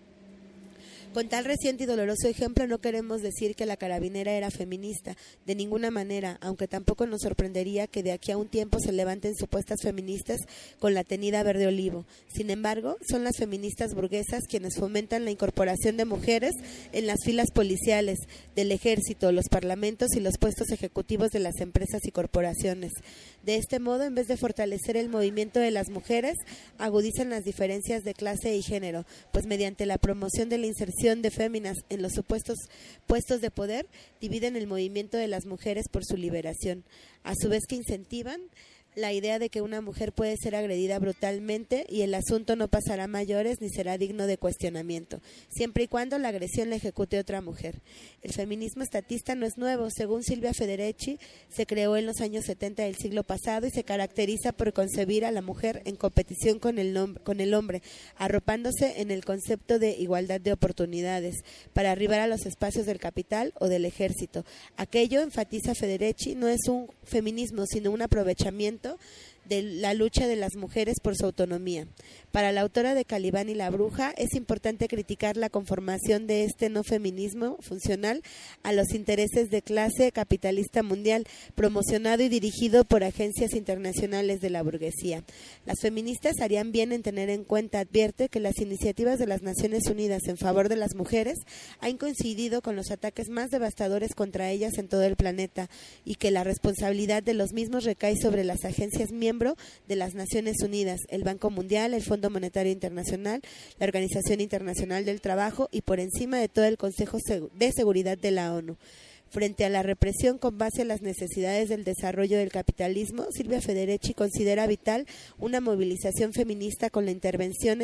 Con tal reciente y doloroso ejemplo no queremos decir que la carabinera era feminista, de ninguna manera, aunque tampoco nos sorprendería que de aquí a un tiempo se levanten supuestas feministas con la tenida verde olivo. Sin embargo, son las feministas burguesas quienes fomentan la incorporación de mujeres en las filas policiales, del ejército, los parlamentos y los puestos ejecutivos de las empresas y corporaciones. De este modo, en vez de fortalecer el movimiento de las mujeres, agudizan las diferencias de clase y género, pues mediante la promoción de la inserción de féminas en los supuestos puestos de poder, dividen el movimiento de las mujeres por su liberación, a su vez que incentivan la idea de que una mujer puede ser agredida brutalmente y el asunto no pasará a mayores ni será digno de cuestionamiento, siempre y cuando la agresión la ejecute otra mujer. El feminismo estatista no es nuevo. Según Silvia Federici, se creó en los años 70 del siglo pasado y se caracteriza por concebir a la mujer en competición con el hombre, arropándose en el concepto de igualdad de oportunidades, para arribar a los espacios del capital o del ejército. Aquello, enfatiza Federici, no es un feminismo, sino un aprovechamiento de la lucha de las mujeres por su autonomía. Para la autora de Calibán y la bruja, es importante criticar la conformación de este no feminismo funcional a los intereses de clase capitalista mundial, promocionado y dirigido por agencias internacionales de la burguesía. Las feministas harían bien en tener en cuenta, advierte, que las iniciativas de las Naciones Unidas en favor de las mujeres han coincidido con los ataques más devastadores contra ellas en todo el planeta, y que la responsabilidad de los mismos recae sobre las agencias miembros de las Naciones Unidas, el Banco Mundial, el Fondo Monetario Internacional, la Organización Internacional del Trabajo y por encima de todo el Consejo de Seguridad de la ONU. Frente a la represión con base a las necesidades del desarrollo del capitalismo, Silvia Federici considera vital una movilización feminista con la intervención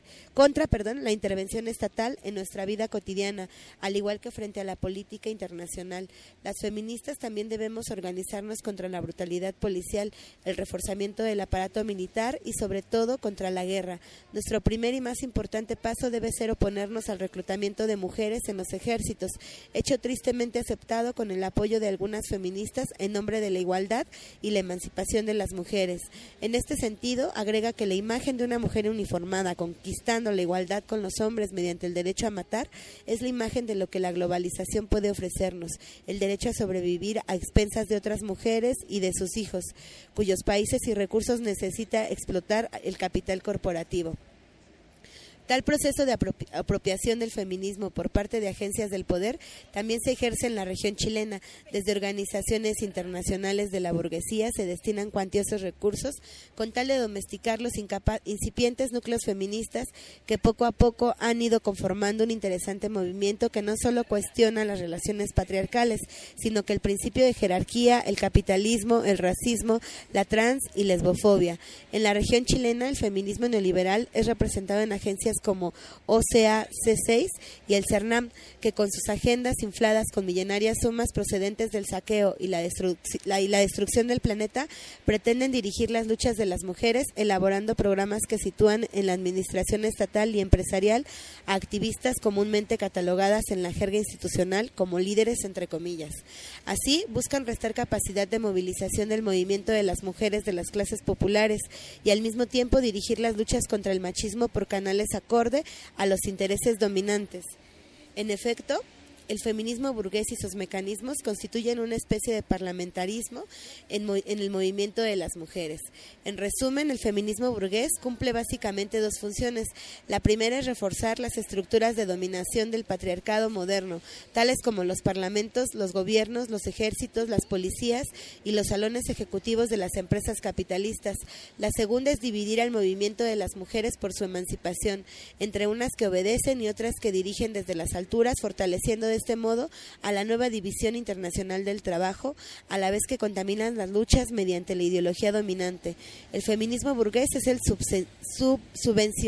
la intervención estatal en nuestra vida cotidiana, al igual que frente a la política internacional. Las feministas también debemos organizarnos contra la brutalidad policial, el reforzamiento del aparato militar y sobre todo contra la guerra. Nuestro primer y más importante paso debe ser oponernos al reclutamiento de mujeres en los ejércitos, hecho tristemente aceptado con el apoyo de algunas feministas en nombre de la igualdad y la emancipación de las mujeres. En este sentido, agrega que la imagen de una mujer uniformada conquistando la igualdad con los hombres mediante el derecho a matar es la imagen de lo que la globalización puede ofrecernos, el derecho a sobrevivir a expensas de otras mujeres y de sus hijos, cuyos países y recursos necesita explotar el capital corporativo. Tal proceso de apropiación del feminismo por parte de agencias del poder también se ejerce en la región chilena. Desde organizaciones internacionales de la burguesía se destinan cuantiosos recursos con tal de domesticar los incipientes núcleos feministas que poco a poco han ido conformando un interesante movimiento que no solo cuestiona las relaciones patriarcales, sino que el principio de jerarquía, el capitalismo, el racismo, la trans y lesbofobia. En la región chilena, el feminismo neoliberal es representado en agencias como OCA-C6 y el CERNAM, que con sus agendas infladas con millonarias sumas procedentes del saqueo y la destrucción del planeta, pretenden dirigir las luchas de las mujeres, elaborando programas que sitúan en la administración estatal y empresarial a activistas comúnmente catalogadas en la jerga institucional como líderes entre comillas. Así, buscan restar capacidad de movilización del movimiento de las mujeres de las clases populares y al mismo tiempo dirigir las luchas contra el machismo por canales acorde a los intereses dominantes. En efecto, el feminismo burgués y sus mecanismos constituyen una especie de parlamentarismo en el movimiento de las mujeres. En resumen, el feminismo burgués cumple básicamente dos funciones. La primera es reforzar las estructuras de dominación del patriarcado moderno, tales como los parlamentos, los gobiernos, los ejércitos, las policías y los salones ejecutivos de las empresas capitalistas. La segunda es dividir al movimiento de las mujeres por su emancipación, entre unas que obedecen y otras que dirigen desde las alturas, fortaleciendo de este modo a la nueva división internacional del trabajo, a la vez que contaminan las luchas mediante la ideología dominante. El feminismo burgués es el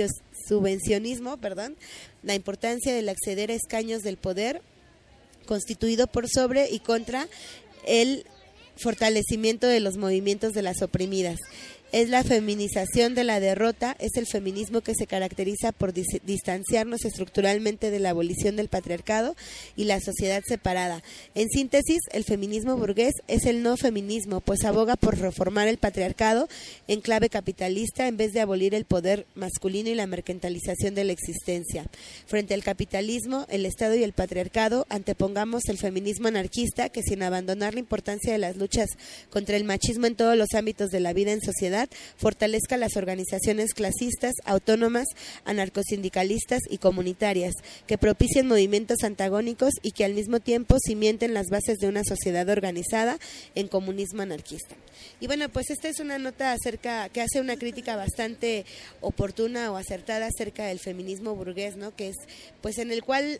subvencionismo, la importancia del acceder a escaños del poder, constituido por sobre y contra el fortalecimiento de los movimientos de las oprimidas. Es la feminización de la derrota, es el feminismo que se caracteriza por distanciarnos estructuralmente de la abolición del patriarcado y la sociedad separada. En síntesis, el feminismo burgués es el no feminismo, pues aboga por reformar el patriarcado en clave capitalista en vez de abolir el poder masculino y la mercantilización de la existencia. Frente al capitalismo, el Estado y el patriarcado, antepongamos el feminismo anarquista que, sin abandonar la importancia de las luchas contra el machismo en todos los ámbitos de la vida en sociedad, fortalezca las organizaciones clasistas, autónomas, anarcosindicalistas y comunitarias, que propicien movimientos antagónicos y que al mismo tiempo cimienten las bases de una sociedad organizada en comunismo anarquista. Y bueno, pues esta es una nota que hace una crítica bastante oportuna o acertada acerca del feminismo burgués, ¿no? Que es, pues, en el cual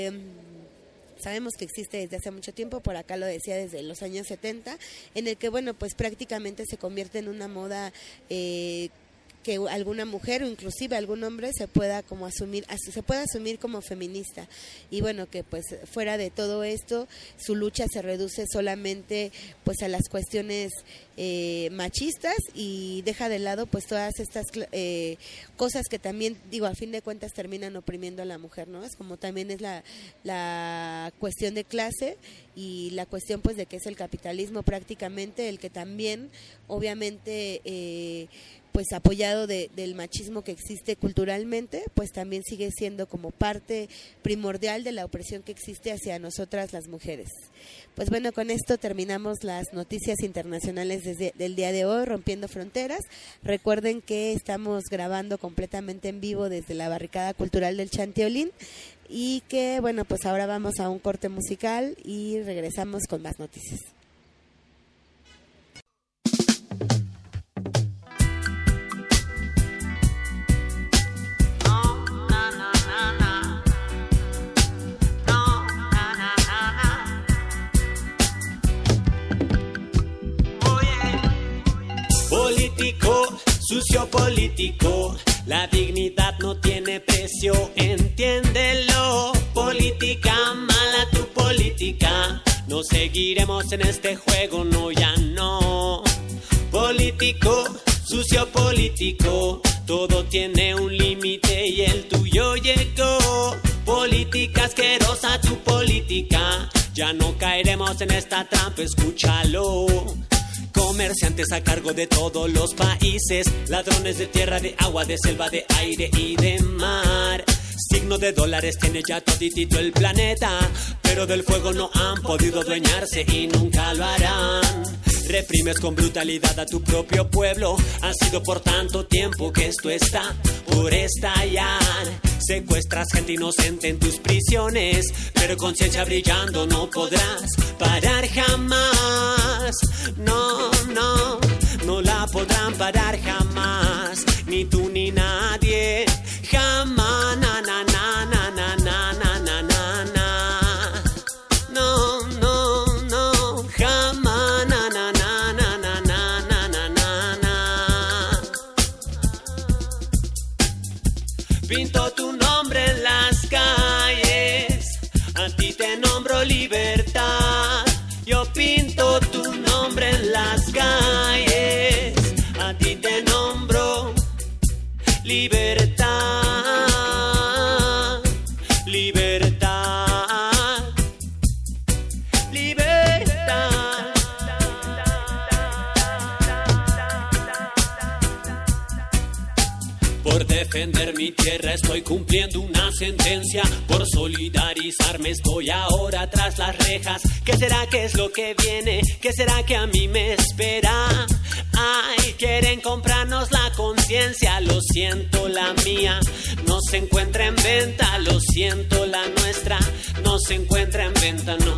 sabemos que existe desde hace mucho tiempo, por acá lo decía desde los años 70, en el que, bueno, pues prácticamente se convierte en una moda que alguna mujer o inclusive algún hombre se pueda asumir como feminista, y bueno, que pues fuera de todo esto su lucha se reduce solamente pues a las cuestiones machistas y deja de lado pues todas estas cosas que también, digo, a fin de cuentas terminan oprimiendo a la mujer, ¿no? Es como también es la cuestión de clase y la cuestión pues de que es el capitalismo prácticamente el que también obviamente pues apoyado del machismo que existe culturalmente, pues también sigue siendo como parte primordial de la opresión que existe hacia nosotras las mujeres. Pues bueno, con esto terminamos las noticias internacionales del día de hoy, Rompiendo Fronteras. Recuerden que estamos grabando completamente en vivo desde la Barricada Cultural del Chantiolín y que, bueno, pues ahora vamos a un corte musical y regresamos con más noticias. Político, sucio político, la dignidad no tiene precio, entiéndelo. Política, mala tu política, no seguiremos en este juego, no, ya no. Político, sucio político, todo tiene un límite y el tuyo llegó. Política asquerosa tu política, ya no caeremos en esta trampa, escúchalo. Comerciantes a cargo de todos los países, ladrones de tierra, de agua, de selva, de aire y de mar. Signo de dólares tiene ya toditito el planeta, pero del fuego no han podido adueñarse y nunca lo harán. Reprimes con brutalidad a tu propio pueblo, ha sido por tanto tiempo que esto está por estallar. Secuestras gente inocente en tus prisiones, pero conciencia brillando no podrás parar jamás. No, no, no la podrán parar jamás, ni tú ni nadie, jamás, na, na, na, na, na, na, na, na, na, na. No, no, no, jamás, na, na, na, na, na, na, na, na, na. Pinto tu nombre en las calles, a ti te nombro libertad. Yo pinto tu nombre en las calles, a ti te nombro libertad, libertad, libertad. Por defender mi tierra estoy cumpliendo una sentencia, por solidarizarme estoy ahora tras las rejas. ¿Qué será que es lo que viene? ¿Qué será que a mí me espera? Ay, quieren comprarnos la conciencia, lo siento, la mía no se encuentra en venta, lo siento, la nuestra no se encuentra en venta, no,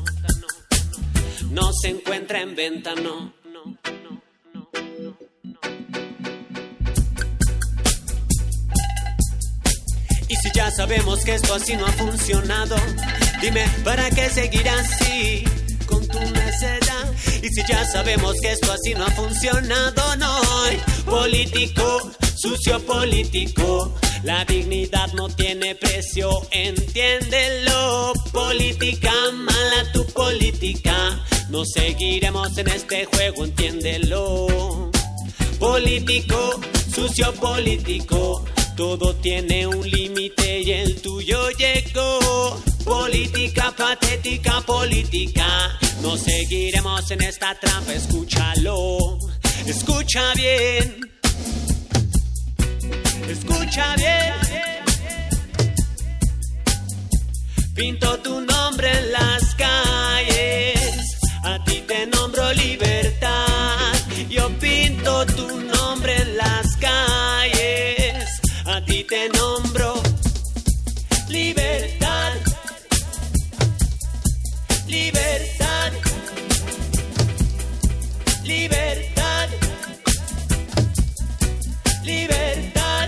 no se encuentra en venta, no. Y si ya sabemos que esto así no ha funcionado, dime, ¿para qué seguir así con tu necedad? Y si ya sabemos que esto así no ha funcionado, no. Político, sucio político, La dignidad no tiene precio, entiéndelo. Política, mala tu política. No seguiremos en este juego, entiéndelo. Político, sucio político. Todo tiene un límite y el tuyo llegó. Política, patética política. No seguiremos en esta trampa, escúchalo. Escucha bien. Escucha bien. Pinto tu nombre en las calles. A ti te nombro libertad. Yo pinto tu nombre en las calles. A ti te nombro libertad. Libertad. Libertad. Libertad.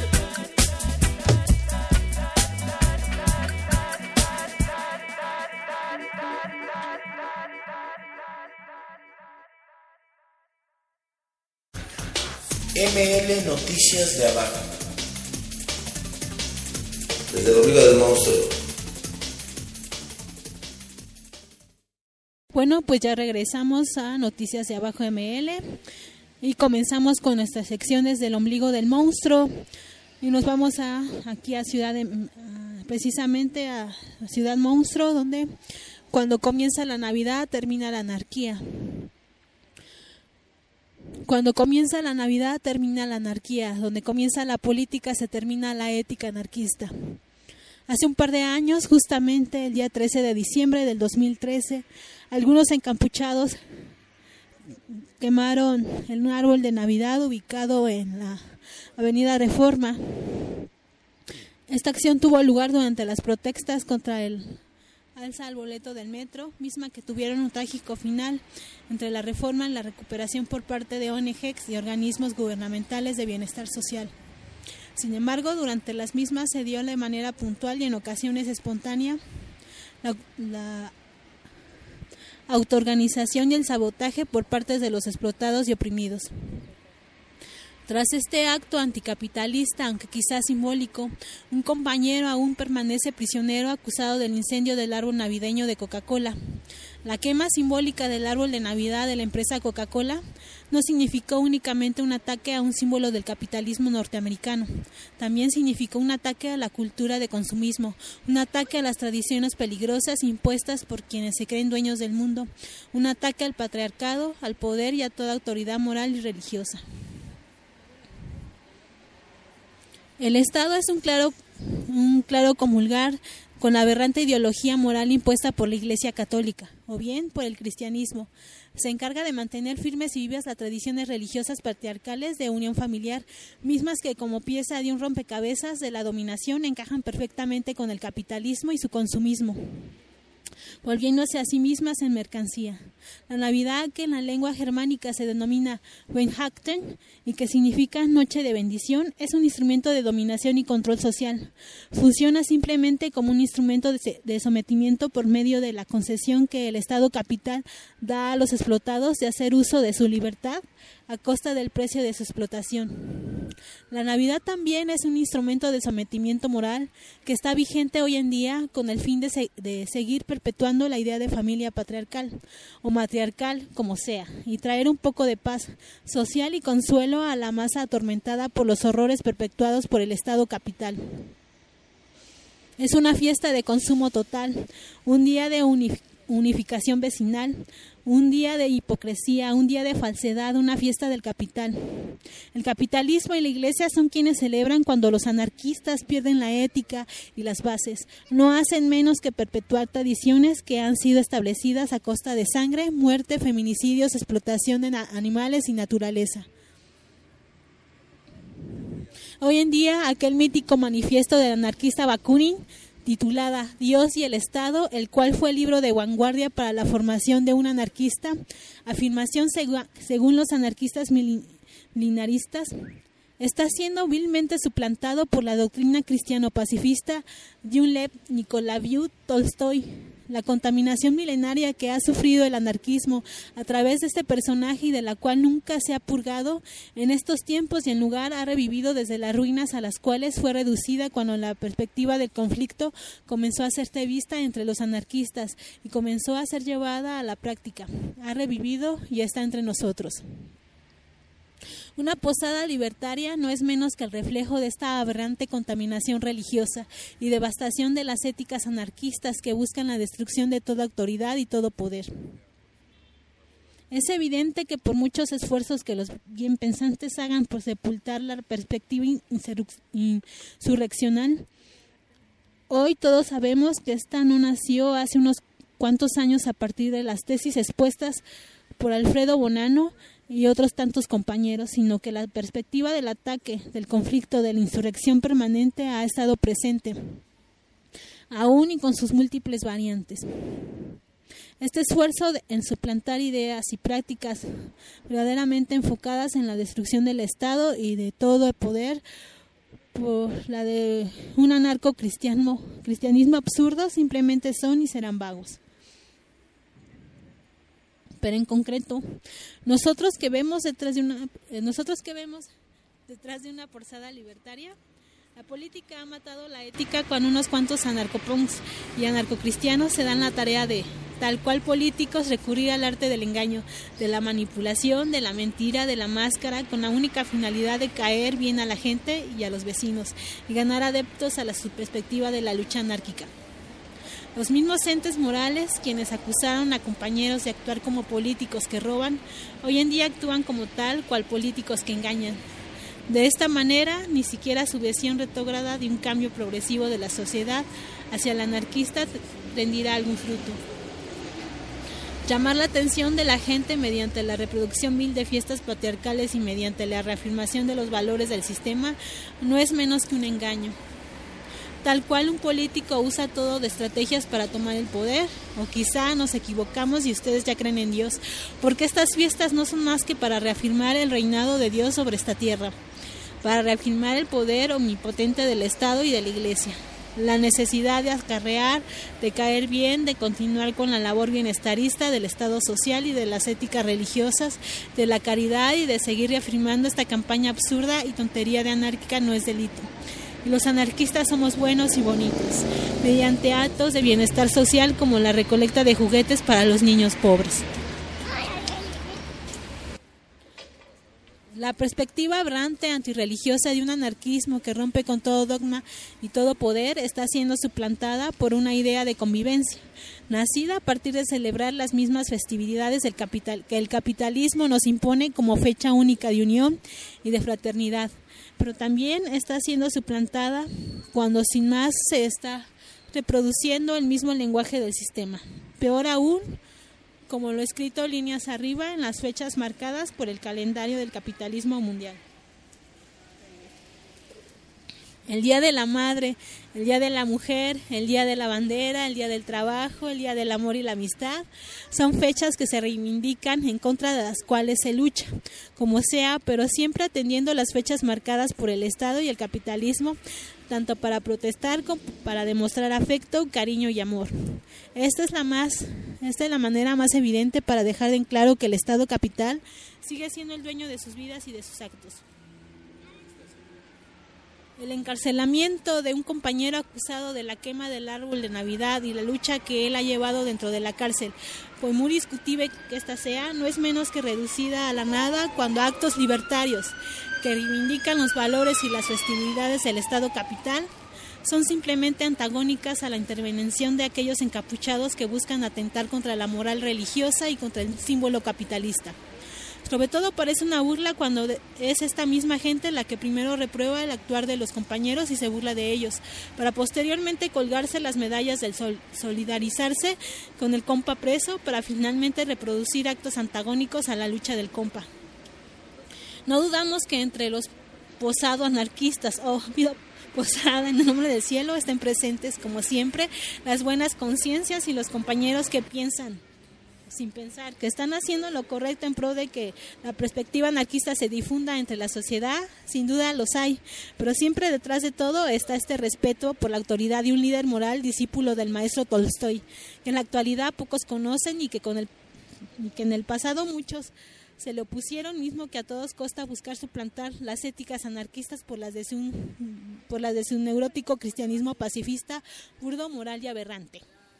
ML Noticias de Abajo. Desde el ombligo del monstruo. Bueno, pues ya regresamos a Noticias de Abajo ML y comenzamos con nuestras secciones del ombligo del monstruo y nos vamos aquí a precisamente a Ciudad Monstruo, donde cuando comienza la Navidad termina la anarquía. Cuando comienza la Navidad termina la anarquía, donde comienza la política se termina la ética anarquista. Hace un par de años, justamente el día 13 de diciembre del 2013, algunos encapuchados quemaron un árbol de Navidad ubicado en la Avenida Reforma. Esta acción tuvo lugar durante las protestas contra el alza al boleto del metro, misma que tuvieron un trágico final entre la reforma y la recuperación por parte de ONGs y organismos gubernamentales de bienestar social. Sin embargo, durante las mismas se dio de manera puntual y en ocasiones espontánea la autoorganización y el sabotaje por parte de los explotados y oprimidos. Tras este acto anticapitalista, aunque quizás simbólico, un compañero aún permanece prisionero acusado del incendio del árbol navideño de Coca-Cola. La quema simbólica del árbol de Navidad de la empresa Coca-Cola no significó únicamente un ataque a un símbolo del capitalismo norteamericano, también significó un ataque a la cultura de consumismo, un ataque a las tradiciones peligrosas impuestas por quienes se creen dueños del mundo, un ataque al patriarcado, al poder y a toda autoridad moral y religiosa. El Estado es un claro comulgar con la aberrante ideología moral impuesta por la Iglesia Católica, o bien por el cristianismo. Se encarga de mantener firmes y vivas las tradiciones religiosas patriarcales de unión familiar, mismas que como pieza de un rompecabezas de la dominación encajan perfectamente con el capitalismo y su consumismo, volviéndose a sí mismas en mercancía. La Navidad, que en la lengua germánica se denomina Weihnachten y que significa noche de bendición, es un instrumento de dominación y control social. Funciona simplemente como un instrumento de sometimiento por medio de la concesión que el Estado capital da a los explotados de hacer uso de su libertad a costa del precio de su explotación. La Navidad también es un instrumento de sometimiento moral que está vigente hoy en día con el fin de seguir perpetuando la idea de familia patriarcal o matriarcal, como sea, y traer un poco de paz social y consuelo a la masa atormentada por los horrores perpetuados por el Estado capital. Es una fiesta de consumo total, un día de unificación vecinal, un día de hipocresía, un día de falsedad, una fiesta del capital. El capitalismo y la Iglesia son quienes celebran cuando los anarquistas pierden la ética y las bases. No hacen menos que perpetuar tradiciones que han sido establecidas a costa de sangre, muerte, feminicidios, explotación de animales y naturaleza. Hoy en día, aquel mítico manifiesto del anarquista Bakunin, titulada Dios y el Estado, el cual fue el libro de vanguardia para la formación de un anarquista, afirmación según los anarquistas milenaristas, está siendo vilmente suplantado por la doctrina cristiano-pacifista de un Lev Nikolaevich Tolstoy. La contaminación milenaria que ha sufrido el anarquismo a través de este personaje y de la cual nunca se ha purgado, en estos tiempos y en lugar ha revivido desde las ruinas a las cuales fue reducida cuando la perspectiva del conflicto comenzó a hacerse vista entre los anarquistas y comenzó a ser llevada a la práctica. Ha revivido y está entre nosotros. Una posada libertaria no es menos que el reflejo de esta aberrante contaminación religiosa y devastación de las éticas anarquistas que buscan la destrucción de toda autoridad y todo poder. Es evidente que por muchos esfuerzos que los bien pensantes hagan por sepultar la perspectiva insurreccional, hoy todos sabemos que esta no nació hace unos cuantos años a partir de las tesis expuestas por Alfredo Bonanno y otros tantos compañeros, sino que la perspectiva del ataque, del conflicto, de la insurrección permanente ha estado presente, aún y con sus múltiples variantes. Este esfuerzo en suplantar ideas y prácticas verdaderamente enfocadas en la destrucción del Estado y de todo el poder por la de un anarco-cristianismo absurdo simplemente son y serán vagos. Pero en concreto, nosotros que vemos detrás de una posada libertaria, la política ha matado la ética cuando unos cuantos anarcopunks y anarcocristianos se dan la tarea de, tal cual políticos, recurrir al arte del engaño, de la manipulación, de la mentira, de la máscara, con la única finalidad de caer bien a la gente y a los vecinos y ganar adeptos a su perspectiva de la lucha anárquica. Los mismos entes morales, quienes acusaron a compañeros de actuar como políticos que roban, hoy en día actúan como tal cual políticos que engañan. De esta manera, ni siquiera su visión retrógrada de un cambio progresivo de la sociedad hacia el anarquista rendirá algún fruto. Llamar la atención de la gente mediante la reproducción vil de fiestas patriarcales y mediante la reafirmación de los valores del sistema no es menos que un engaño. Tal cual un político usa todo de estrategias para tomar el poder, o quizá nos equivocamos y ustedes ya creen en Dios, porque estas fiestas no son más que para reafirmar el reinado de Dios sobre esta tierra, para reafirmar el poder omnipotente del Estado y de la Iglesia, la necesidad de acarrear, de caer bien, de continuar con la labor bienestarista del Estado social y de las éticas religiosas, de la caridad y de seguir reafirmando esta campaña absurda y tontería de anárquica no es delito. Y los anarquistas somos buenos y bonitos, mediante actos de bienestar social como la recolecta de juguetes para los niños pobres. La perspectiva aberrante antirreligiosa de un anarquismo que rompe con todo dogma y todo poder está siendo suplantada por una idea de convivencia, nacida a partir de celebrar las mismas festividades que el capitalismo nos impone como fecha única de unión y de fraternidad, pero también está siendo suplantada cuando sin más se está reproduciendo el mismo lenguaje del sistema. Peor aún, como lo escrito líneas arriba en las fechas marcadas por el calendario del capitalismo mundial. El Día de la Madre, el Día de la Mujer, el Día de la Bandera, el Día del Trabajo, el Día del Amor y la Amistad, son fechas que se reivindican en contra de las cuales se lucha, como sea, pero siempre atendiendo las fechas marcadas por el Estado y el capitalismo, tanto para protestar como para demostrar afecto, cariño y amor. Esta es la manera más evidente para dejar en claro que el Estado capital sigue siendo el dueño de sus vidas y de sus actos. El encarcelamiento de un compañero acusado de la quema del árbol de Navidad y la lucha que él ha llevado dentro de la cárcel, por muy discutible que ésta sea, no es menos que reducida a la nada cuando actos libertarios que reivindican los valores y las festividades del Estado capital son simplemente antagónicas a la intervención de aquellos encapuchados que buscan atentar contra la moral religiosa y contra el símbolo capitalista. Sobre todo parece una burla cuando es esta misma gente la que primero reprueba el actuar de los compañeros y se burla de ellos, para posteriormente colgarse las medallas del solidarizarse con el compa preso, para finalmente reproducir actos antagónicos a la lucha del compa. No dudamos que entre los posados anarquistas posada en el nombre del cielo estén presentes, como siempre, las buenas conciencias y los compañeros que piensan sin pensar, que están haciendo lo correcto en pro de que la perspectiva anarquista se difunda entre la sociedad. Sin duda los hay, pero siempre detrás de todo está este respeto por la autoridad de un líder moral discípulo del maestro Tolstoy, que en la actualidad pocos conocen y que en el pasado muchos se le opusieron, mismo que a todos costa buscar suplantar las éticas anarquistas por las de su neurótico cristianismo pacifista, burdo, moral y aberrante.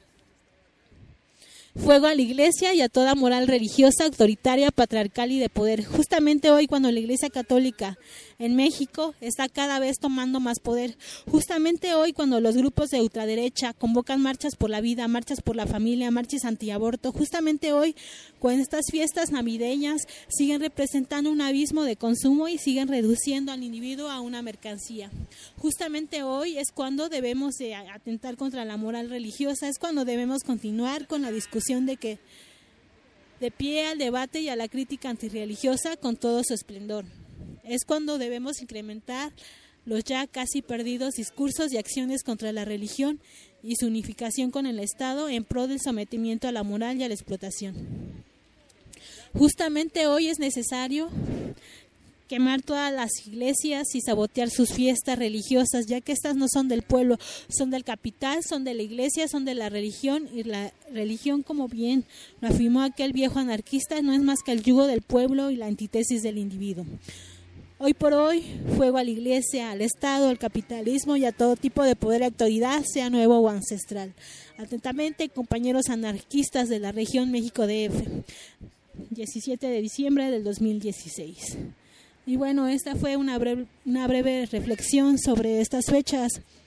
Fuego a la Iglesia y a toda moral religiosa, autoritaria, patriarcal y de poder. Justamente hoy, cuando la Iglesia Católica en México está cada vez tomando más poder. Justamente hoy, cuando los grupos de ultraderecha convocan marchas por la vida, marchas por la familia, marchas antiaborto. Justamente hoy, cuando estas fiestas navideñas siguen representando un abismo de consumo y siguen reduciendo al individuo a una mercancía. Justamente hoy es cuando debemos de atentar contra la moral religiosa, es cuando debemos continuar con la discusión de pie al debate y a la crítica antirreligiosa con todo su esplendor. Es cuando debemos incrementar los ya casi perdidos discursos y acciones contra la religión y su unificación con el Estado en pro del sometimiento a la moral y a la explotación. Justamente hoy es necesario quemar todas las iglesias y sabotear sus fiestas religiosas, ya que estas no son del pueblo, son del capital, son de la iglesia, son de la religión, y la religión, como bien lo afirmó aquel viejo anarquista, no es más que el yugo del pueblo y la antítesis del individuo. Hoy por hoy, fuego a la iglesia, al Estado, al capitalismo y a todo tipo de poder y autoridad, sea nuevo o ancestral. Atentamente, compañeros anarquistas de la región México DF, 17 de diciembre del 2016. Y bueno, esta fue una breve reflexión sobre estas fechas.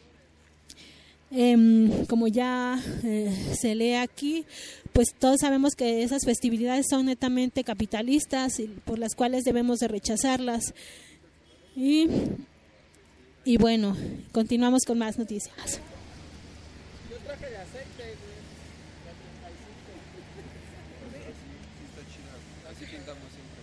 Como ya se lee aquí, pues todos sabemos que esas festividades son netamente capitalistas y por las cuales debemos de rechazarlas. Y bueno, continuamos con más noticias. Yo traje de aceite, güey. Así pintamos siempre.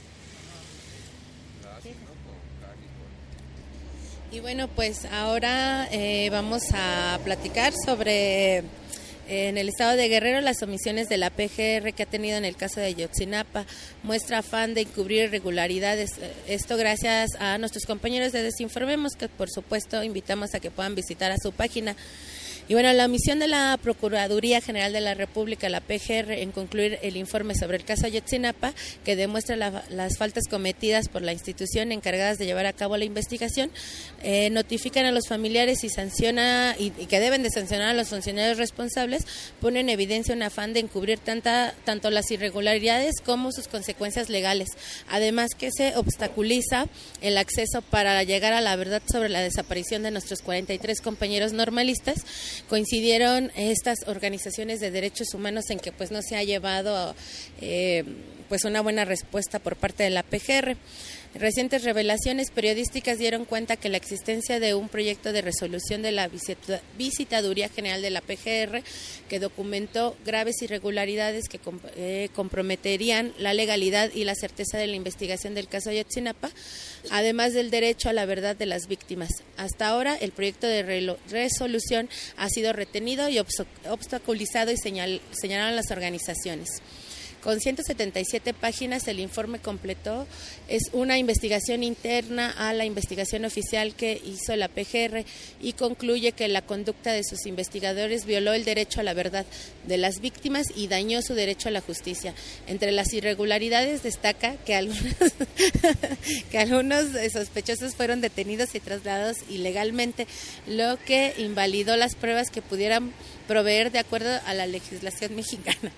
Y bueno, pues ahora vamos a platicar sobre en el estado de Guerrero las omisiones de la PGR que ha tenido en el caso de Ayotzinapa. Muestra afán de encubrir irregularidades. Esto gracias a nuestros compañeros de Desinformemos, que por supuesto invitamos a que puedan visitar a su página. Y bueno, la omisión de la Procuraduría General de la República, la PGR, en concluir el informe sobre el caso Ayotzinapa, que demuestra las faltas cometidas por la institución encargadas de llevar a cabo la investigación, notifican a los familiares y sanciona y que deben de sancionar a los funcionarios responsables, pone en evidencia un afán de encubrir tanto las irregularidades como sus consecuencias legales. Además que se obstaculiza el acceso para llegar a la verdad sobre la desaparición de nuestros 43 compañeros normalistas. Coincidieron estas organizaciones de derechos humanos en que pues no se ha llevado pues una buena respuesta por parte de la PGR. Recientes revelaciones periodísticas dieron cuenta que la existencia de un proyecto de resolución de la Visitaduría General de la PGR que documentó graves irregularidades que comprometerían la legalidad y la certeza de la investigación del caso Ayotzinapa, además del derecho a la verdad de las víctimas. Hasta ahora, el proyecto de resolución ha sido retenido y obstaculizado y señalaron las organizaciones. Con 177 páginas, el informe completo es una investigación interna a la investigación oficial que hizo la PGR y concluye que la conducta de sus investigadores violó el derecho a la verdad de las víctimas y dañó su derecho a la justicia. Entre las irregularidades destaca que algunos sospechosos fueron detenidos y trasladados ilegalmente, lo que invalidó las pruebas que pudieran proveer de acuerdo a la legislación mexicana.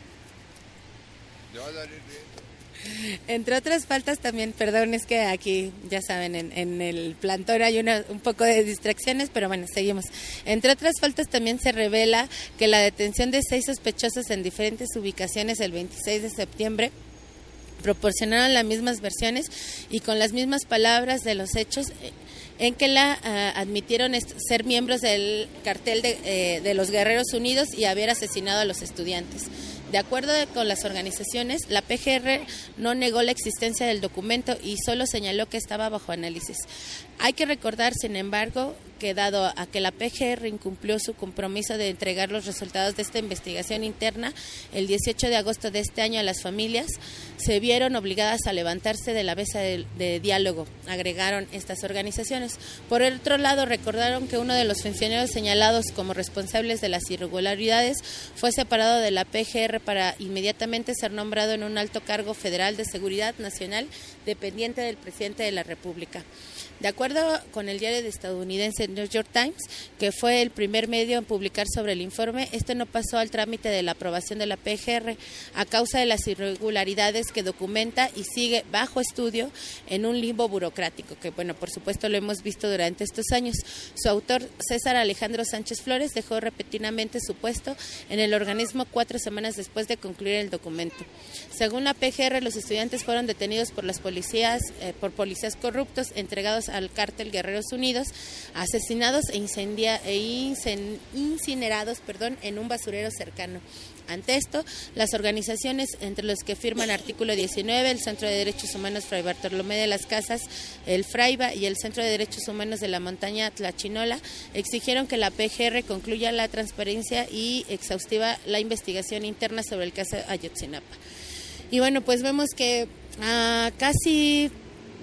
Entre otras faltas también, perdón, es que aquí ya saben, en el plantón hay un poco de distracciones, pero bueno, seguimos. Entre otras faltas también se revela que la detención de 6 sospechosos en diferentes ubicaciones el 26 de septiembre proporcionaron las mismas versiones y con las mismas palabras de los hechos en que admitieron ser miembros del cartel de los Guerreros Unidos y haber asesinado a los estudiantes. De acuerdo con las organizaciones, la PGR no negó la existencia del documento y solo señaló que estaba bajo análisis. Hay que recordar, sin embargo, que dado a que la PGR incumplió su compromiso de entregar los resultados de esta investigación interna el 18 de agosto de este año a las familias, se vieron obligadas a levantarse de la mesa de diálogo, agregaron estas organizaciones. Por otro lado, recordaron que uno de los funcionarios señalados como responsables de las irregularidades fue separado de la PGR para inmediatamente ser nombrado en un alto cargo federal de seguridad nacional dependiente del presidente de la República. De acuerdo con el diario estadounidense New York Times, que fue el primer medio en publicar sobre el informe, este no pasó al trámite de la aprobación de la PGR a causa de las irregularidades que documenta y sigue bajo estudio en un limbo burocrático, que bueno, por supuesto lo hemos visto durante estos años. Su autor, César Alejandro Sánchez Flores, dejó repentinamente su puesto en el organismo 4 semanas después de concluir el documento. Según la PGR, los estudiantes fueron detenidos por las policías corruptos, entregados al cártel Guerreros Unidos, asesinados e incinerados en un basurero cercano. Ante esto, las organizaciones, entre los que firman artículo 19, el Centro de Derechos Humanos Fray Bartolomé de las Casas, el Fraiba y el Centro de Derechos Humanos de la Montaña Tlachinola, exigieron que la PGR concluya la transparencia y exhaustiva la investigación interna sobre el caso Ayotzinapa. Y bueno, pues vemos que casi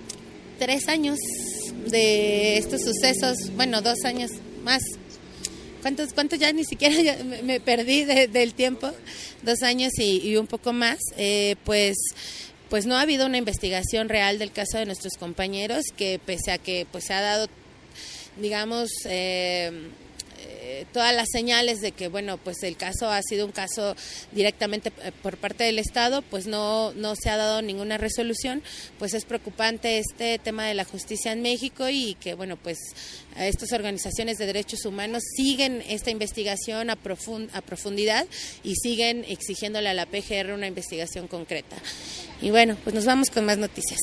3 años de estos sucesos, bueno, 2 años más. ¿Cuántos ya? Ni siquiera ya me perdí del tiempo. 2 años y un poco más. Pues no ha habido una investigación real del caso de nuestros compañeros, que pese a que pues se ha dado, digamos, todas las señales de que bueno, pues el caso ha sido un caso directamente por parte del Estado, pues no se ha dado ninguna resolución. Pues es preocupante este tema de la justicia en México y que bueno, pues estas organizaciones de derechos humanos siguen esta investigación a profundidad y siguen exigiéndole a la PGR una investigación concreta. Y bueno, pues nos vamos con más noticias.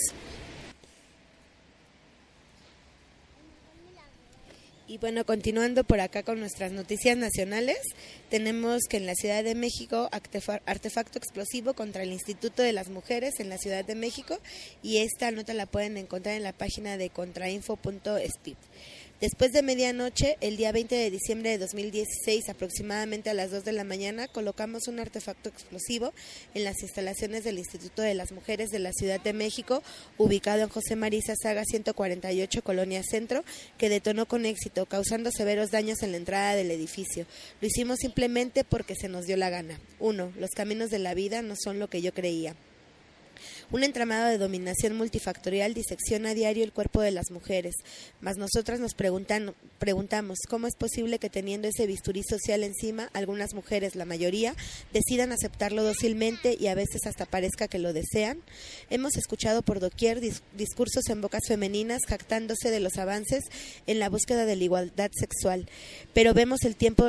Y bueno, continuando por acá con nuestras noticias nacionales, tenemos que en la Ciudad de México, artefacto explosivo contra el Instituto de las Mujeres en la Ciudad de México, y esta nota la pueden encontrar en la página de contrainfo.speed. Después de medianoche, el día 20 de diciembre de 2016, aproximadamente a las 2 de la mañana, colocamos un artefacto explosivo en las instalaciones del Instituto de las Mujeres de la Ciudad de México, ubicado en José María Saga 148, Colonia Centro, que detonó con éxito, causando severos daños en la entrada del edificio. Lo hicimos simplemente porque se nos dio la gana. 1. Los caminos de la vida no son lo que yo creía. Un entramado de dominación multifactorial disecciona a diario el cuerpo de las mujeres, mas nosotras nos preguntamos cómo es posible que teniendo ese bisturí social encima, algunas mujeres, la mayoría, decidan aceptarlo dócilmente y a veces hasta parezca que lo desean. Hemos escuchado por doquier discursos en bocas femeninas jactándose de los avances en la búsqueda de la igualdad sexual, pero vemos al tiempo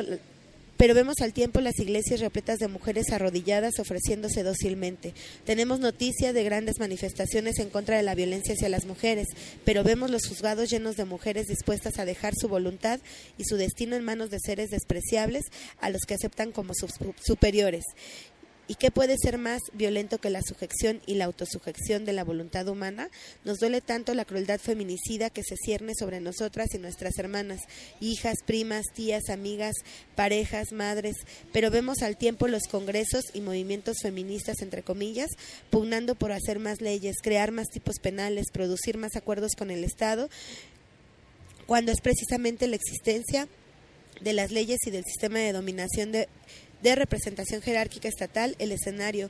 las iglesias repletas de mujeres arrodilladas ofreciéndose dócilmente. Tenemos noticia de grandes manifestaciones en contra de la violencia hacia las mujeres, pero vemos los juzgados llenos de mujeres dispuestas a dejar su voluntad y su destino en manos de seres despreciables a los que aceptan como superiores. ¿Y qué puede ser más violento que la sujeción y la autosujeción de la voluntad humana? Nos duele tanto la crueldad feminicida que se cierne sobre nosotras y nuestras hermanas, hijas, primas, tías, amigas, parejas, madres, pero vemos al tiempo los congresos y movimientos feministas, entre comillas, pugnando por hacer más leyes, crear más tipos penales, producir más acuerdos con el Estado, cuando es precisamente la existencia de las leyes y del sistema de dominación de representación jerárquica estatal el escenario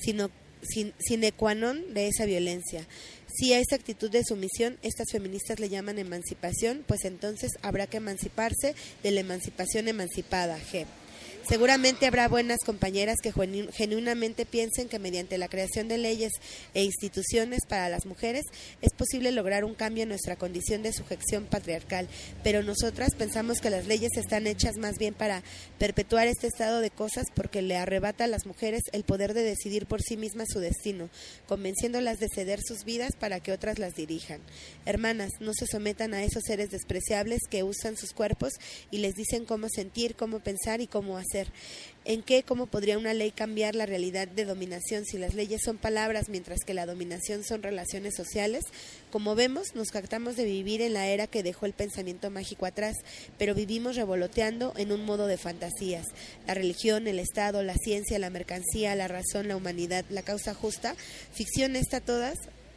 sine qua non de esa violencia. Si a esa actitud de sumisión estas feministas le llaman emancipación, pues entonces habrá que emanciparse de la emancipación emancipada. G. Seguramente habrá buenas compañeras que genuinamente piensen que mediante la creación de leyes e instituciones para las mujeres es posible lograr un cambio en nuestra condición de sujeción patriarcal, pero nosotras pensamos que las leyes están hechas más bien para perpetuar este estado de cosas porque le arrebata a las mujeres el poder de decidir por sí mismas su destino, convenciéndolas de ceder sus vidas para que otras las dirijan. Hermanas, no se sometan a esos seres despreciables que usan sus cuerpos y les dicen cómo sentir, cómo pensar y cómo hacer. hacer. ¿En qué? ¿Cómo podría una ley cambiar la realidad de dominación si las leyes son palabras mientras que la dominación son relaciones sociales? Como vemos, nos jactamos de vivir en la era que dejó el pensamiento mágico atrás, pero vivimos revoloteando en un modo de fantasías. La religión, el Estado, la ciencia, la mercancía, la razón, la humanidad, la causa justa, ficciones todas,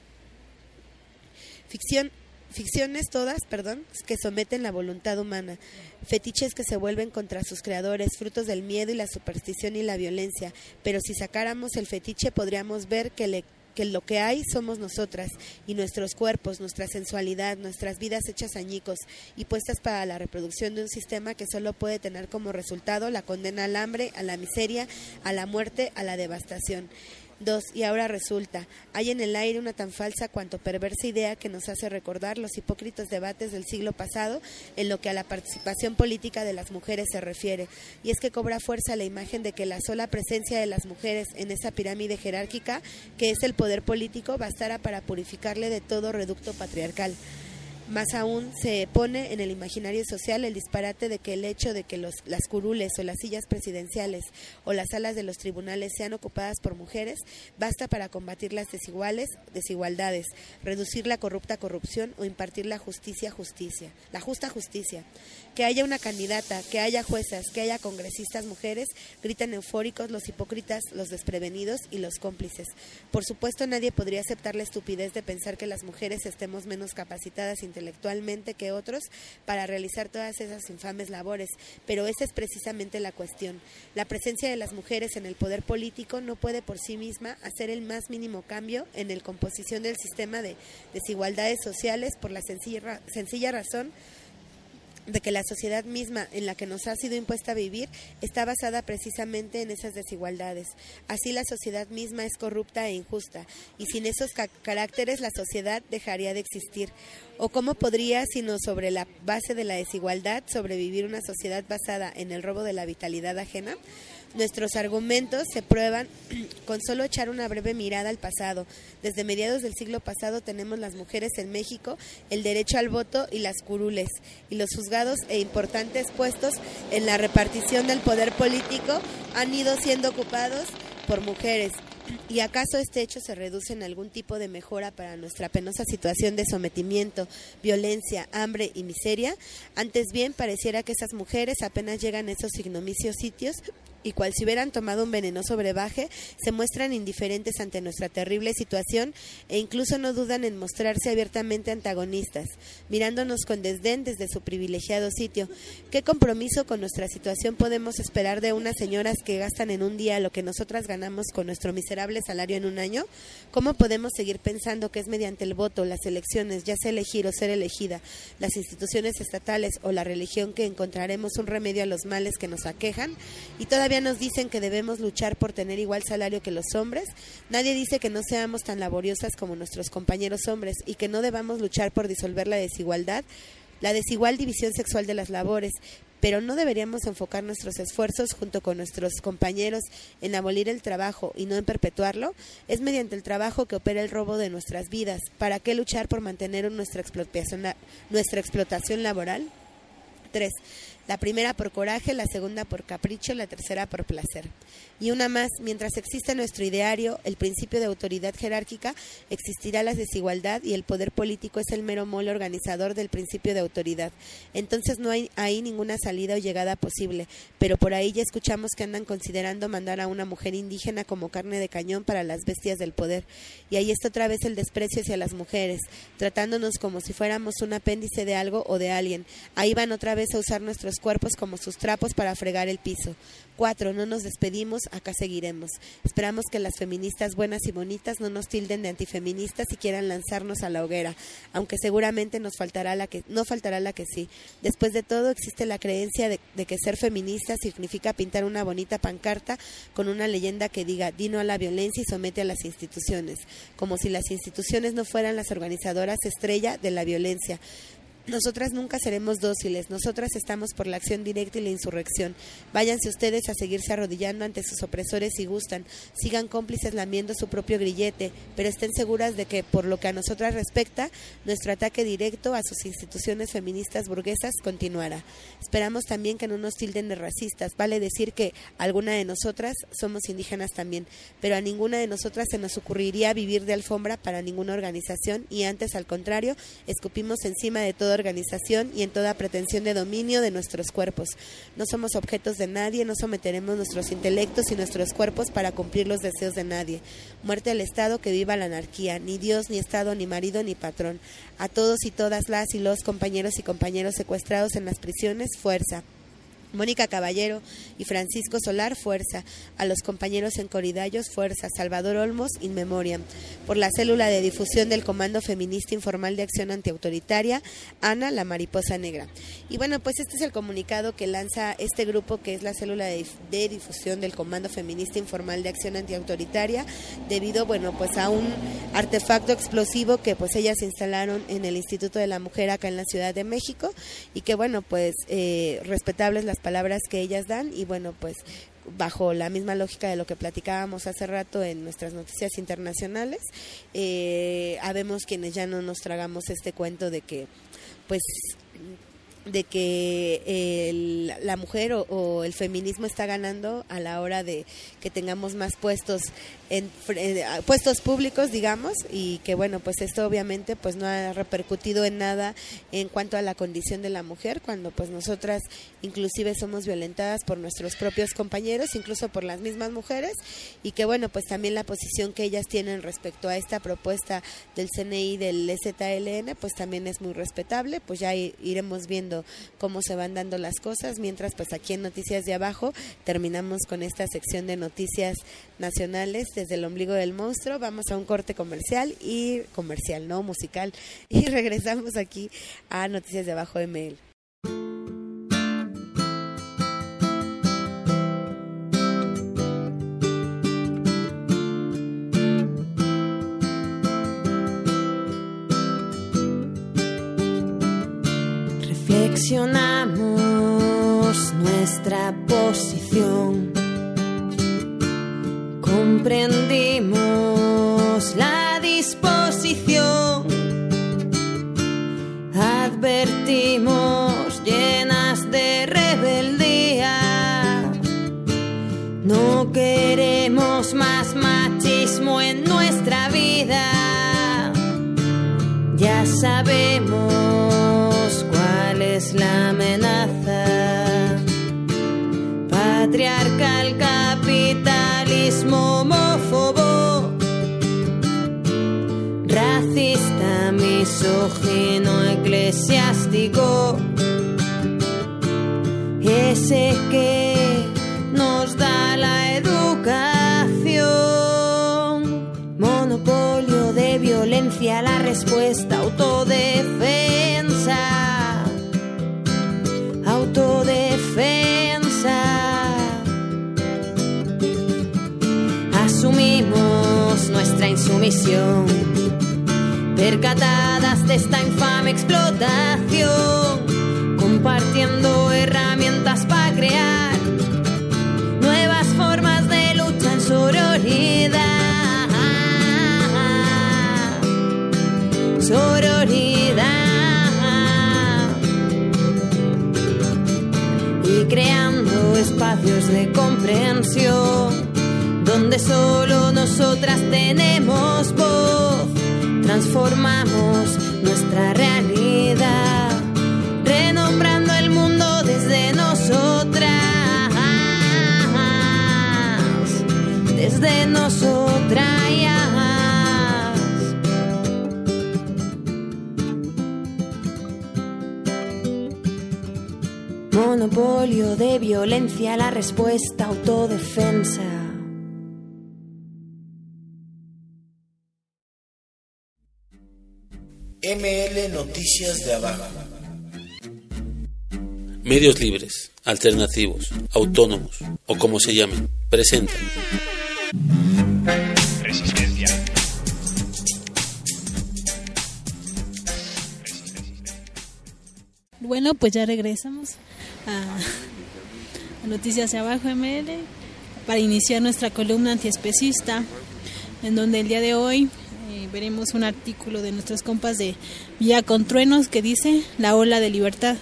que someten la voluntad humana, fetiches que se vuelven contra sus creadores, frutos del miedo y la superstición y la violencia, pero si sacáramos el fetiche podríamos ver que lo que hay somos nosotras y nuestros cuerpos, nuestra sensualidad, nuestras vidas hechas añicos y puestas para la reproducción de un sistema que solo puede tener como resultado la condena al hambre, a la miseria, a la muerte, a la devastación. 2. Y ahora resulta, hay en el aire una tan falsa cuanto perversa idea que nos hace recordar los hipócritas debates del siglo pasado en lo que a la participación política de las mujeres se refiere, y es que cobra fuerza la imagen de que la sola presencia de las mujeres en esa pirámide jerárquica que es el poder político bastara para purificarle de todo reducto patriarcal. Más aún se pone en el imaginario social el disparate de que el hecho de que las curules o las sillas presidenciales o las salas de los tribunales sean ocupadas por mujeres basta para combatir las desigualdades, reducir la corrupta corrupción o impartir la justa justicia. Que haya una candidata, que haya juezas, que haya congresistas mujeres, gritan eufóricos los hipócritas, los desprevenidos y los cómplices. Por supuesto, nadie podría aceptar la estupidez de pensar que las mujeres estemos menos capacitadas intelectualmente que otros para realizar todas esas infames labores, pero esa es precisamente la cuestión. La presencia de las mujeres en el poder político no puede por sí misma hacer el más mínimo cambio en la composición del sistema de desigualdades sociales por la sencilla razón de que la sociedad misma en la que nos ha sido impuesta a vivir está basada precisamente en esas desigualdades. Así la sociedad misma es corrupta e injusta, y sin esos caracteres la sociedad dejaría de existir. ¿O cómo podría, sino sobre la base de la desigualdad, sobrevivir una sociedad basada en el robo de la vitalidad ajena? Nuestros argumentos se prueban con solo echar una breve mirada al pasado. Desde mediados del siglo pasado tenemos las mujeres en México, el derecho al voto y las curules, y los juzgados e importantes puestos en la repartición del poder político han ido siendo ocupados por mujeres. ¿Y acaso este hecho se reduce en algún tipo de mejora para nuestra penosa situación de sometimiento, violencia, hambre y miseria? Antes bien, pareciera que esas mujeres apenas llegan a esos ignomiciosos sitios y cual si hubieran tomado un venenoso brebaje, se muestran indiferentes ante nuestra terrible situación e incluso no dudan en mostrarse abiertamente antagonistas, mirándonos con desdén desde su privilegiado sitio. ¿Qué compromiso con nuestra situación podemos esperar de unas señoras que gastan en un día lo que nosotras ganamos con nuestro miserable salario en un año? ¿Cómo podemos seguir pensando que es mediante el voto, las elecciones, ya sea elegir o ser elegida, las instituciones estatales o la religión que encontraremos un remedio a los males que nos aquejan? Y todavía nos dicen que debemos luchar por tener igual salario que los hombres. Nadie dice que no seamos tan laboriosas como nuestros compañeros hombres y que no debamos luchar por disolver la desigualdad, la desigual división sexual de las labores, pero no deberíamos enfocar nuestros esfuerzos junto con nuestros compañeros en abolir el trabajo y no en perpetuarlo. Es mediante el trabajo que opera el robo de nuestras vidas. ¿Para qué luchar por mantener nuestra explotación laboral? 3. La primera por coraje, la segunda por capricho, la tercera por placer. Y una más, mientras exista nuestro ideario, el principio de autoridad jerárquica, existirá la desigualdad y el poder político es el mero mole organizador del principio de autoridad. Entonces no hay ahí ninguna salida o llegada posible, pero por ahí ya escuchamos que andan considerando mandar a una mujer indígena como carne de cañón para las bestias del poder. Y ahí está otra vez el desprecio hacia las mujeres, tratándonos como si fuéramos un apéndice de algo o de alguien. Ahí van otra vez a usar nuestros cuerpos como sus trapos para fregar el piso. 4. No nos despedimos, acá seguiremos. Esperamos que las feministas buenas y bonitas no nos tilden de antifeministas y quieran lanzarnos a la hoguera, aunque seguramente no faltará la que sí. Después de todo, existe la creencia de que ser feminista significa pintar una bonita pancarta con una leyenda que diga "Di no a la violencia y somete a las instituciones", como si las instituciones no fueran las organizadoras estrella de la violencia. Nosotras nunca seremos dóciles, nosotras estamos por la acción directa y la insurrección. Váyanse ustedes a seguirse arrodillando ante sus opresores si gustan, sigan cómplices lamiendo su propio grillete, pero estén seguras de que, por lo que a nosotras respecta, nuestro ataque directo a sus instituciones feministas burguesas continuará. Esperamos también que no nos tilden de racistas, vale decir que alguna de nosotras somos indígenas también, pero a ninguna de nosotras se nos ocurriría vivir de alfombra para ninguna organización y antes, al contrario, escupimos encima de toda organización y en toda pretensión de dominio de nuestros cuerpos. No somos objetos de nadie, no someteremos nuestros intelectos y nuestros cuerpos para cumplir los deseos de nadie. Muerte al Estado, que viva la anarquía, ni Dios, ni Estado, ni marido, ni patrón. A todos y todas las y los compañeros y compañeros secuestrados en las prisiones, fuerza. Mónica Caballero y Francisco Solar, fuerza. A los compañeros en Coridallos, fuerza. Salvador Olmos, in memoriam. Por la célula de difusión del Comando Feminista Informal de Acción Antiautoritaria, Ana, la Mariposa Negra. Y bueno, pues este es el comunicado que lanza este grupo, que es la célula de difusión del Comando Feminista Informal de Acción Antiautoritaria, debido, bueno, pues a un artefacto explosivo que pues ellas instalaron en el Instituto de la Mujer acá en la Ciudad de México, y que bueno, pues respetables las palabras que ellas dan, y bueno, pues bajo la misma lógica de lo que platicábamos hace rato en nuestras noticias internacionales, habemos quienes ya no nos tragamos este cuento de que pues la mujer o el feminismo está ganando a la hora de que tengamos más puestos puestos públicos, digamos, y que bueno, pues esto obviamente pues no ha repercutido en nada en cuanto a la condición de la mujer, cuando pues nosotras inclusive somos violentadas por nuestros propios compañeros, incluso por las mismas mujeres, y que bueno, pues también la posición que ellas tienen respecto a esta propuesta del CNI del EZLN pues también es muy respetable. Pues ya iremos viendo cómo se van dando las cosas, mientras pues aquí en Noticias de Abajo terminamos con esta sección de noticias nacionales desde el ombligo del monstruo. Vamos a un corte musical, y regresamos aquí a Noticias de Abajo ML. Reflexionamos nuestra posición, comprendimos la disposición, advertimos llenas de rebeldía, no queremos más machismo en nuestra vida, ya sabemos cuál es la amenaza, patriarcal, capitalismo homófobo, racista, misógino, eclesiástico, ese que nos da la educación, monopolio de violencia, la respuesta, autodefensa, asumimos nuestra insumisión, percatadas de esta infame explotación, compartiendo herramientas para crear nuevas formas de lucha en sororidad, y creando espacios de comprensión donde solo nosotras tenemos voz, transformamos nuestra realidad, renombrando el mundo desde nosotras, desde nosotras. Monopolio de violencia, la respuesta, autodefensa. ML Noticias de Abajo. Medios libres, alternativos, autónomos o como se llamen, presentan Bueno, pues ya regresamos a Noticias de Abajo ML para iniciar nuestra columna antiespecista, en donde el día de hoy veremos un artículo de nuestros compas de Villa con Truenos que dice La ola de libertad.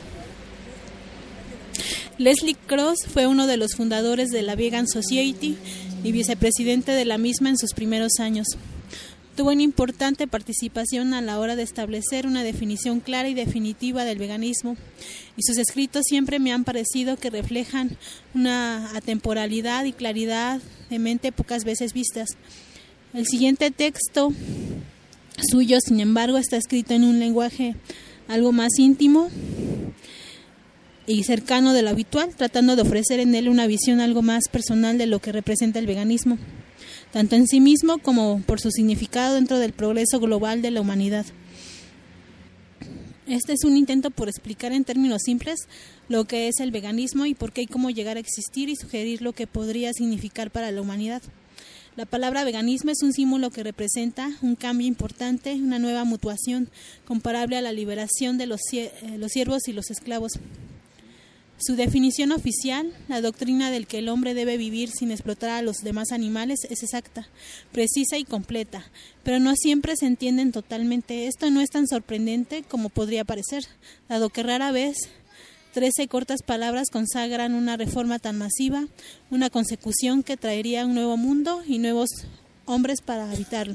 Leslie Cross fue uno de los fundadores de la Vegan Society y vicepresidente de la misma en sus primeros años. Tuvo una importante participación a la hora de establecer una definición clara y definitiva del veganismo, y sus escritos siempre me han parecido que reflejan una atemporalidad y claridad de mente pocas veces vistas. El siguiente texto suyo, sin embargo, está escrito en un lenguaje algo más íntimo y cercano de lo habitual, tratando de ofrecer en él una visión algo más personal de lo que representa el veganismo, tanto en sí mismo como por su significado dentro del progreso global de la humanidad. Este es un intento por explicar en términos simples lo que es el veganismo y por qué y cómo llegar a existir, y sugerir lo que podría significar para la humanidad. La palabra veganismo es un símbolo que representa un cambio importante, una nueva mutuación comparable a la liberación de los siervos y los esclavos. Su definición oficial, la doctrina del que el hombre debe vivir sin explotar a los demás animales, es exacta, precisa y completa, pero no siempre se entienden totalmente. Esto no es tan sorprendente como podría parecer, dado que rara vez 13 cortas palabras consagran una reforma tan masiva, una consecución que traería un nuevo mundo y nuevos hombres para habitarlo.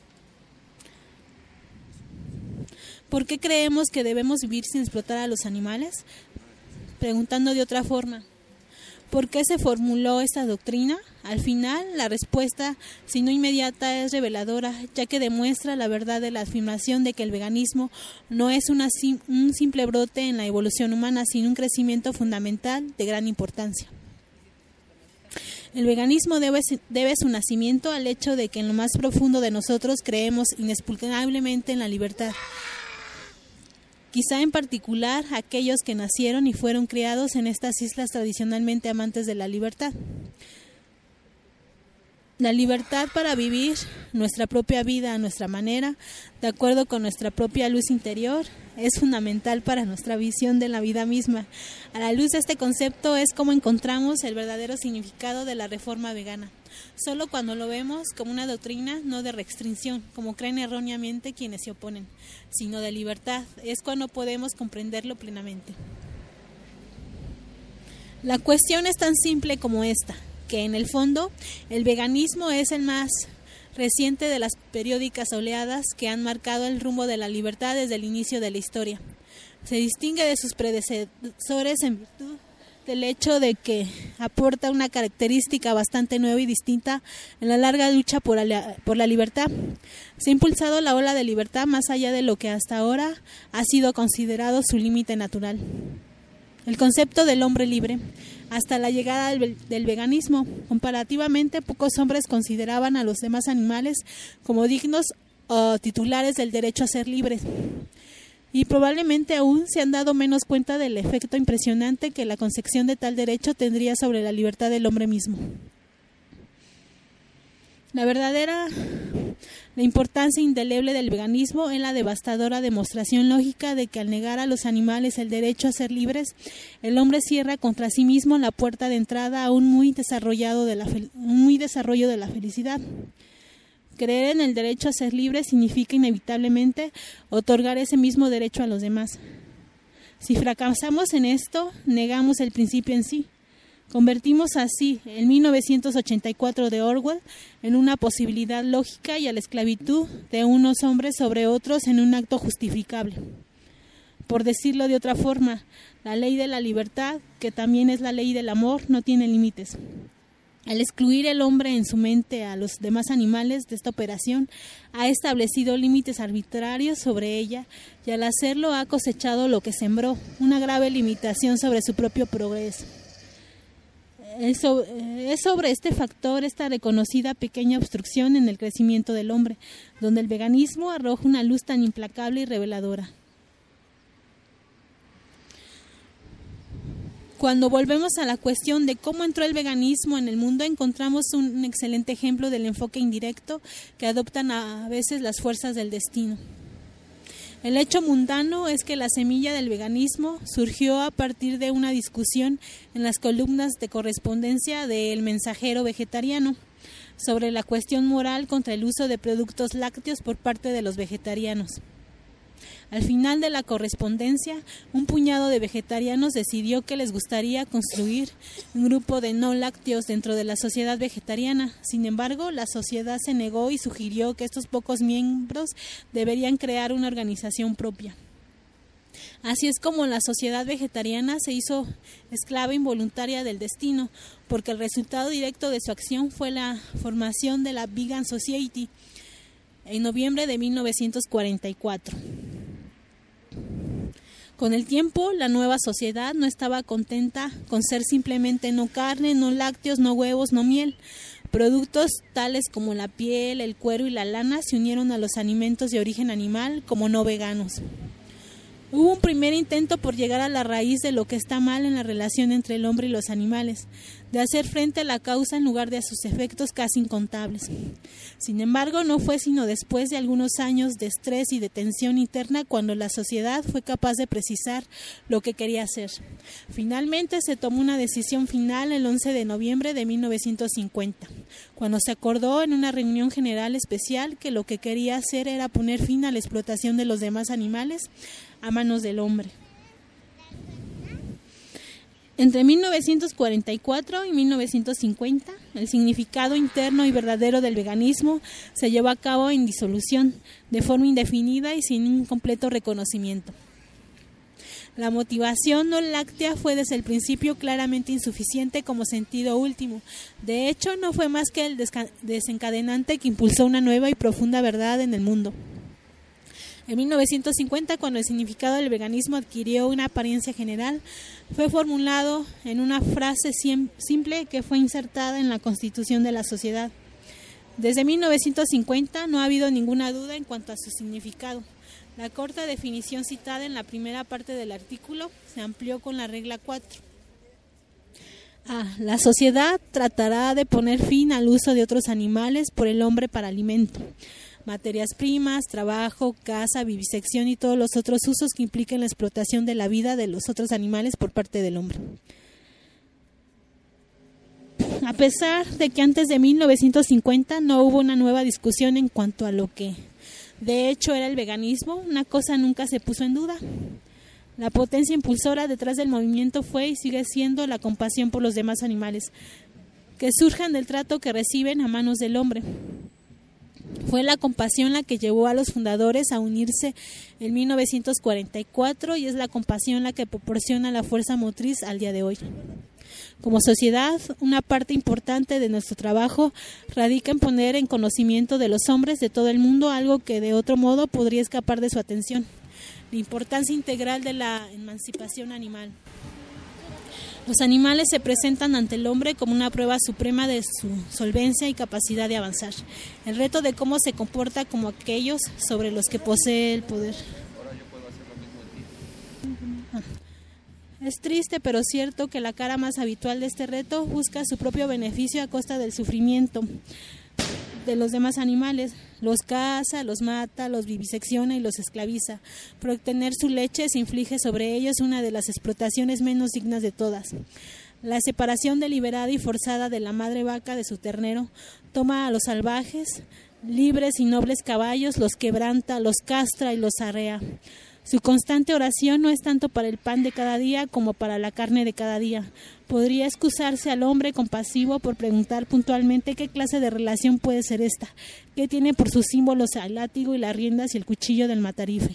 ¿Por qué creemos que debemos vivir sin explotar a los animales? Preguntando de otra forma, ¿por qué se formuló esta doctrina? Al final, la respuesta, si no inmediata, es reveladora, ya que demuestra la verdad de la afirmación de que el veganismo no es un simple brote en la evolución humana, sino un crecimiento fundamental de gran importancia. El veganismo debe su nacimiento al hecho de que en lo más profundo de nosotros creemos inexpugnablemente en la libertad. Quizá en particular aquellos que nacieron y fueron criados en estas islas tradicionalmente amantes de la libertad. La libertad para vivir nuestra propia vida a nuestra manera, de acuerdo con nuestra propia luz interior, es fundamental para nuestra visión de la vida misma. A la luz de este concepto es como encontramos el verdadero significado de la reforma vegana. Solo cuando lo vemos como una doctrina no de restricción, como creen erróneamente quienes se oponen, sino de libertad, es cuando podemos comprenderlo plenamente. La cuestión es tan simple como esta, que en el fondo el veganismo es el más reciente de las periódicas oleadas que han marcado el rumbo de la libertad desde el inicio de la historia. Se distingue de sus predecesores en virtud del hecho de que aporta una característica bastante nueva y distinta en la larga lucha por la libertad. Se ha impulsado la ola de libertad más allá de lo que hasta ahora ha sido considerado su límite natural. El concepto del hombre libre, hasta la llegada del veganismo, comparativamente pocos hombres consideraban a los demás animales como dignos o titulares del derecho a ser libres. Y probablemente aún se han dado menos cuenta del efecto impresionante que la concepción de tal derecho tendría sobre la libertad del hombre mismo. La importancia indeleble del veganismo es la devastadora demostración lógica de que al negar a los animales el derecho a ser libres, el hombre cierra contra sí mismo la puerta de entrada a un muy desarrollo de la felicidad. Creer en el derecho a ser libre significa inevitablemente otorgar ese mismo derecho a los demás. Si fracasamos en esto, negamos el principio en sí. Convertimos así el 1984 de Orwell en una posibilidad lógica y a la esclavitud de unos hombres sobre otros en un acto justificable. Por decirlo de otra forma, la ley de la libertad, que también es la ley del amor, no tiene límites. Al excluir el hombre en su mente a los demás animales de esta operación, ha establecido límites arbitrarios sobre ella y al hacerlo ha cosechado lo que sembró, una grave limitación sobre su propio progreso. Es sobre este factor, esta reconocida pequeña obstrucción en el crecimiento del hombre, donde el veganismo arroja una luz tan implacable y reveladora. Cuando volvemos a la cuestión de cómo entró el veganismo en el mundo, encontramos un excelente ejemplo del enfoque indirecto que adoptan a veces las fuerzas del destino. El hecho mundano es que la semilla del veganismo surgió a partir de una discusión en las columnas de correspondencia de El Mensajero Vegetariano sobre la cuestión moral contra el uso de productos lácteos por parte de los vegetarianos. Al final de la correspondencia, un puñado de vegetarianos decidió que les gustaría construir un grupo de no lácteos dentro de la sociedad vegetariana. Sin embargo, la sociedad se negó y sugirió que estos pocos miembros deberían crear una organización propia. Así es como la sociedad vegetariana se hizo esclava involuntaria del destino, porque el resultado directo de su acción fue la formación de la Vegan Society en noviembre de 1944. Con el tiempo, la nueva sociedad no estaba contenta con ser simplemente no carne, no lácteos, no huevos, no miel. Productos tales como la piel, el cuero y la lana se unieron a los alimentos de origen animal como no veganos. Hubo un primer intento por llegar a la raíz de lo que está mal en la relación entre el hombre y los animales, de hacer frente a la causa en lugar de a sus efectos casi incontables. Sin embargo, no fue sino después de algunos años de estrés y de tensión interna cuando la sociedad fue capaz de precisar lo que quería hacer. Finalmente se tomó una decisión final el 11 de noviembre de 1950, cuando se acordó en una reunión general especial que lo que quería hacer era poner fin a la explotación de los demás animales a manos del hombre. Entre 1944 y 1950, el significado interno y verdadero del veganismo se llevó a cabo en disolución, de forma indefinida y sin un completo reconocimiento. La motivación no láctea fue desde el principio claramente insuficiente como sentido último. De hecho, no fue más que el desencadenante que impulsó una nueva y profunda verdad en el mundo. En 1950, cuando el significado del veganismo adquirió una apariencia general, fue formulado en una frase simple que fue insertada en la Constitución de la sociedad. Desde 1950 no ha habido ninguna duda en cuanto a su significado. La corta definición citada en la primera parte del artículo se amplió con la regla 4. La sociedad tratará de poner fin al uso de otros animales por el hombre para alimento, materias primas, trabajo, caza, vivisección y todos los otros usos que impliquen la explotación de la vida de los otros animales por parte del hombre. A pesar de que antes de 1950 no hubo una nueva discusión en cuanto a lo que de hecho era el veganismo, una cosa nunca se puso en duda. La potencia impulsora detrás del movimiento fue y sigue siendo la compasión por los demás animales, que surjan del trato que reciben a manos del hombre. Fue la compasión la que llevó a los fundadores a unirse en 1944 y es la compasión la que proporciona la fuerza motriz al día de hoy. Como sociedad, una parte importante de nuestro trabajo radica en poner en conocimiento de los hombres de todo el mundo algo que de otro modo podría escapar de su atención: la importancia integral de la emancipación animal. Los animales se presentan ante el hombre como una prueba suprema de su solvencia y capacidad de avanzar. El reto de cómo se comporta como aquellos sobre los que posee el poder. Es triste pero cierto que la cara más habitual de este reto busca su propio beneficio a costa del sufrimiento de los demás animales. Los caza, los mata, los vivisecciona y los esclaviza. Por obtener su leche se inflige sobre ellos una de las explotaciones menos dignas de todas. La separación deliberada y forzada de la madre vaca de su ternero toma a los salvajes, libres y nobles caballos, los quebranta, los castra y los arrea. Su constante oración no es tanto para el pan de cada día como para la carne de cada día. Podría excusarse al hombre compasivo por preguntar puntualmente qué clase de relación puede ser esta, qué tiene por sus símbolos el látigo y las riendas y el cuchillo del matarife.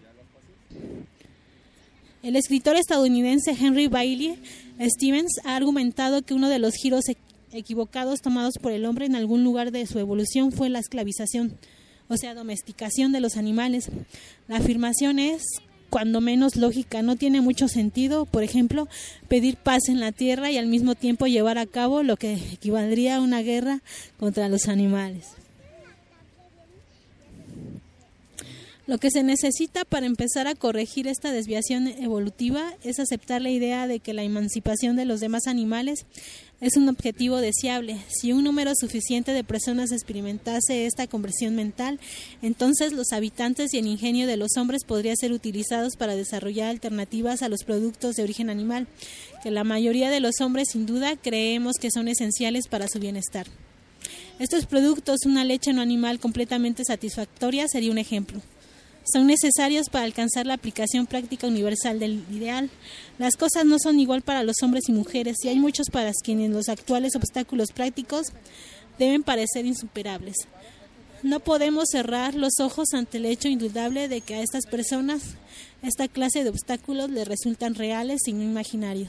El escritor estadounidense Henry Bailey Stevens ha argumentado que uno de los giros equivocados tomados por el hombre en algún lugar de su evolución fue la esclavización, o sea, domesticación de los animales. La afirmación es, cuando menos lógica, no tiene mucho sentido, por ejemplo, pedir paz en la tierra y al mismo tiempo llevar a cabo lo que equivaldría a una guerra contra los animales. Lo que se necesita para empezar a corregir esta desviación evolutiva es aceptar la idea de que la emancipación de los demás animales es un objetivo deseable. Si un número suficiente de personas experimentase esta conversión mental, entonces los habitantes y el ingenio de los hombres podría ser utilizados para desarrollar alternativas a los productos de origen animal, que la mayoría de los hombres sin duda creemos que son esenciales para su bienestar. Estos productos, una leche no animal completamente satisfactoria, sería un ejemplo. Son necesarios para alcanzar la aplicación práctica universal del ideal. Las cosas no son igual para los hombres y mujeres, y hay muchos para quienes los actuales obstáculos prácticos deben parecer insuperables. No podemos cerrar los ojos ante el hecho indudable de que a estas personas esta clase de obstáculos les resultan reales y no imaginarios.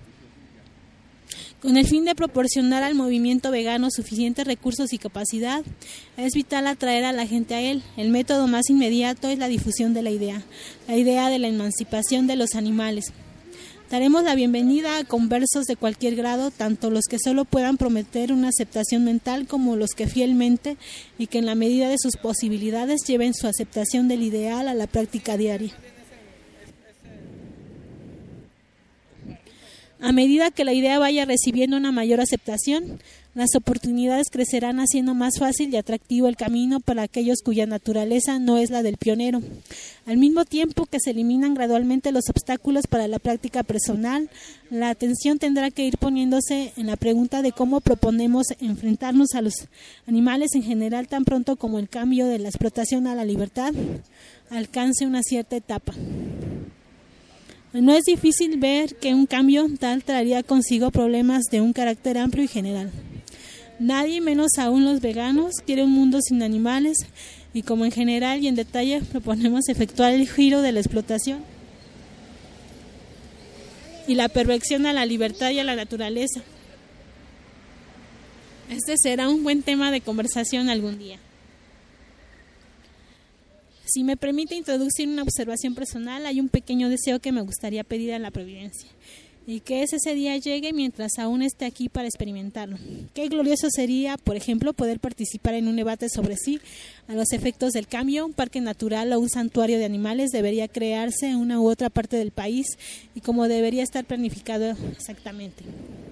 Con el fin de proporcionar al movimiento vegano suficientes recursos y capacidad, es vital atraer a la gente a él. El método más inmediato es la difusión de la idea de la emancipación de los animales. Daremos la bienvenida a conversos de cualquier grado, tanto los que solo puedan prometer una aceptación mental como los que fielmente y que en la medida de sus posibilidades lleven su aceptación del ideal a la práctica diaria. A medida que la idea vaya recibiendo una mayor aceptación, las oportunidades crecerán haciendo más fácil y atractivo el camino para aquellos cuya naturaleza no es la del pionero. Al mismo tiempo que se eliminan gradualmente los obstáculos para la práctica personal, la atención tendrá que ir poniéndose en la pregunta de cómo proponemos enfrentarnos a los animales en general tan pronto como el cambio de la explotación a la libertad alcance una cierta etapa. No es difícil ver que un cambio tal traería consigo problemas de un carácter amplio y general. Nadie, menos aún los veganos, quiere un mundo sin animales y como en general y en detalle proponemos efectuar el giro de la explotación y la perversión a la libertad y a la naturaleza. Este será un buen tema de conversación algún día. Si me permite introducir una observación personal, hay un pequeño deseo que me gustaría pedir a la Providencia, y que ese día llegue mientras aún esté aquí para experimentarlo. Qué glorioso sería, por ejemplo, poder participar en un debate sobre si, a los efectos del cambio, un parque natural o un santuario de animales debería crearse en una u otra parte del país y cómo debería estar planificado exactamente.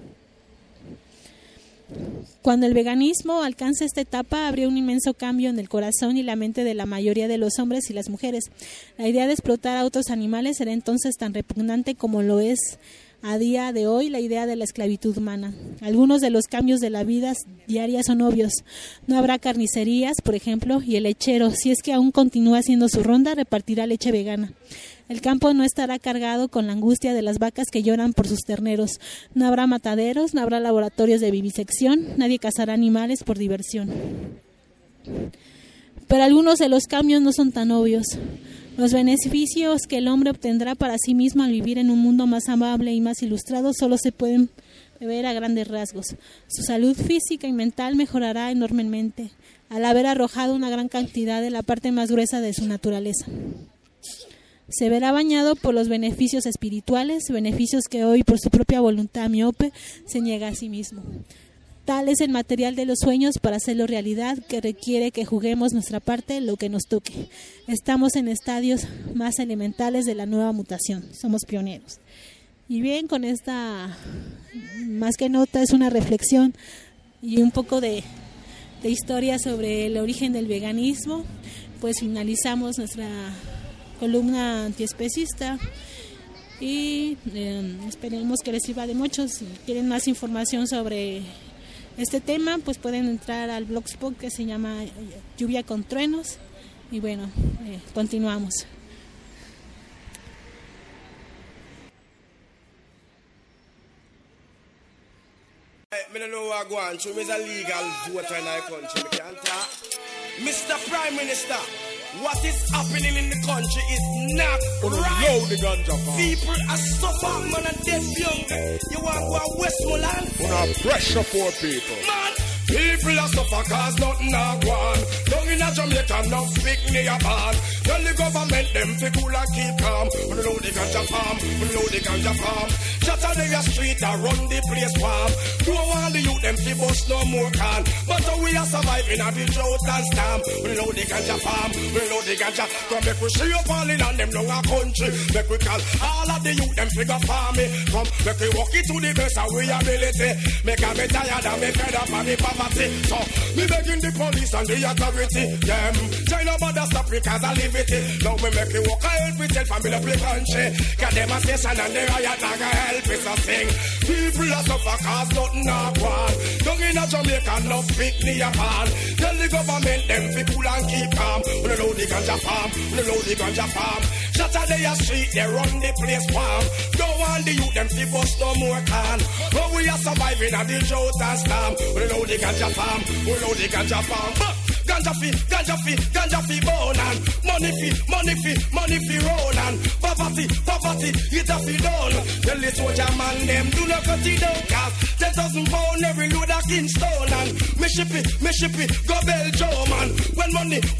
Cuando el veganismo alcance esta etapa, habría un inmenso cambio en el corazón y la mente de la mayoría de los hombres y las mujeres. La idea de explotar a otros animales será entonces tan repugnante como lo es a día de hoy la idea de la esclavitud humana. Algunos de los cambios de la vida diaria son obvios. No habrá carnicerías, por ejemplo, y el lechero, si es que aún continúa haciendo su ronda, repartirá leche vegana. El campo no estará cargado con la angustia de las vacas que lloran por sus terneros. No habrá mataderos, no habrá laboratorios de vivisección, nadie cazará animales por diversión. Pero algunos de los cambios no son tan obvios. Los beneficios que el hombre obtendrá para sí mismo al vivir en un mundo más amable y más ilustrado solo se pueden ver a grandes rasgos. Su salud física y mental mejorará enormemente al haber arrojado una gran cantidad de la parte más gruesa de su naturaleza. Se verá bañado por los beneficios espirituales, beneficios que hoy por su propia voluntad miope se niega a sí mismo. Tal es el material de los sueños para hacerlo realidad, que requiere que juguemos nuestra parte lo que nos toque. Estamos en estadios más elementales de la nueva mutación, somos pioneros. Y bien, con esta, más que nota, es una reflexión y un poco de historia sobre el origen del veganismo, pues finalizamos nuestra columna antiespecista y esperemos que les sirva de mucho. Si quieren más información sobre este tema, pues pueden entrar al blogspot que se llama Lluvia con Truenos y bueno, continuamos. Me don't know what I go on, so it's a legal voter in our country. Me can't talk. Mr. Prime Minister, what is happening in the country is not right. The ganja people are suffering, man, and deaf young. You want to go to Westmoreland? Una pressure poor people. Man, people are suffering cause nothing are gone. Down in a Jamaica, no speak me a band. Tell the government them fi cool and keep calm. We know the ganja farm, we know the ganja farm. Saturday a street a run the place warm. Don't want the youth them fi bust no more can. But we are surviving at the drought and storm. We know the ganja farm, we know the ganja. Come make we see up all in and them long a country. Make we call all of the youth them figure farming. Come make we walk it to the best of we ability. Make a me tired and me fed up and me poverty. So me begging the police and the authority. Them try no bother stop me cause I live it. Now we make it walk a help itself and build up the country. Cause them a station and the riot and a help us a sing. People a suffer cause nothing a one. Down in a Jamaica no pick me a pan. Tell the government them fi cool and keep calm. We know the ganja farm, we know the ganja farm. Saturday a street they run the place warm. Don't want the youth them fi bust no more can. But we are surviving at the drought and storm. We know the ganja farm, we know the ganja farm. Ganja fi bone and money fi roll and poverty, it a fi done. Tell the soldier man them do not cut it down cause 10,000 pound every load of Kingston and me ship it, go Belgium and when